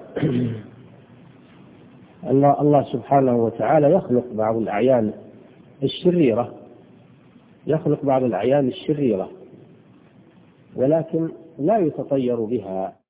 الله, الله سبحانه وتعالى يخلق بعض الأعيان الشريرة، يخلق بعض الأعيان الشريرة ولكن لا يتطير بها.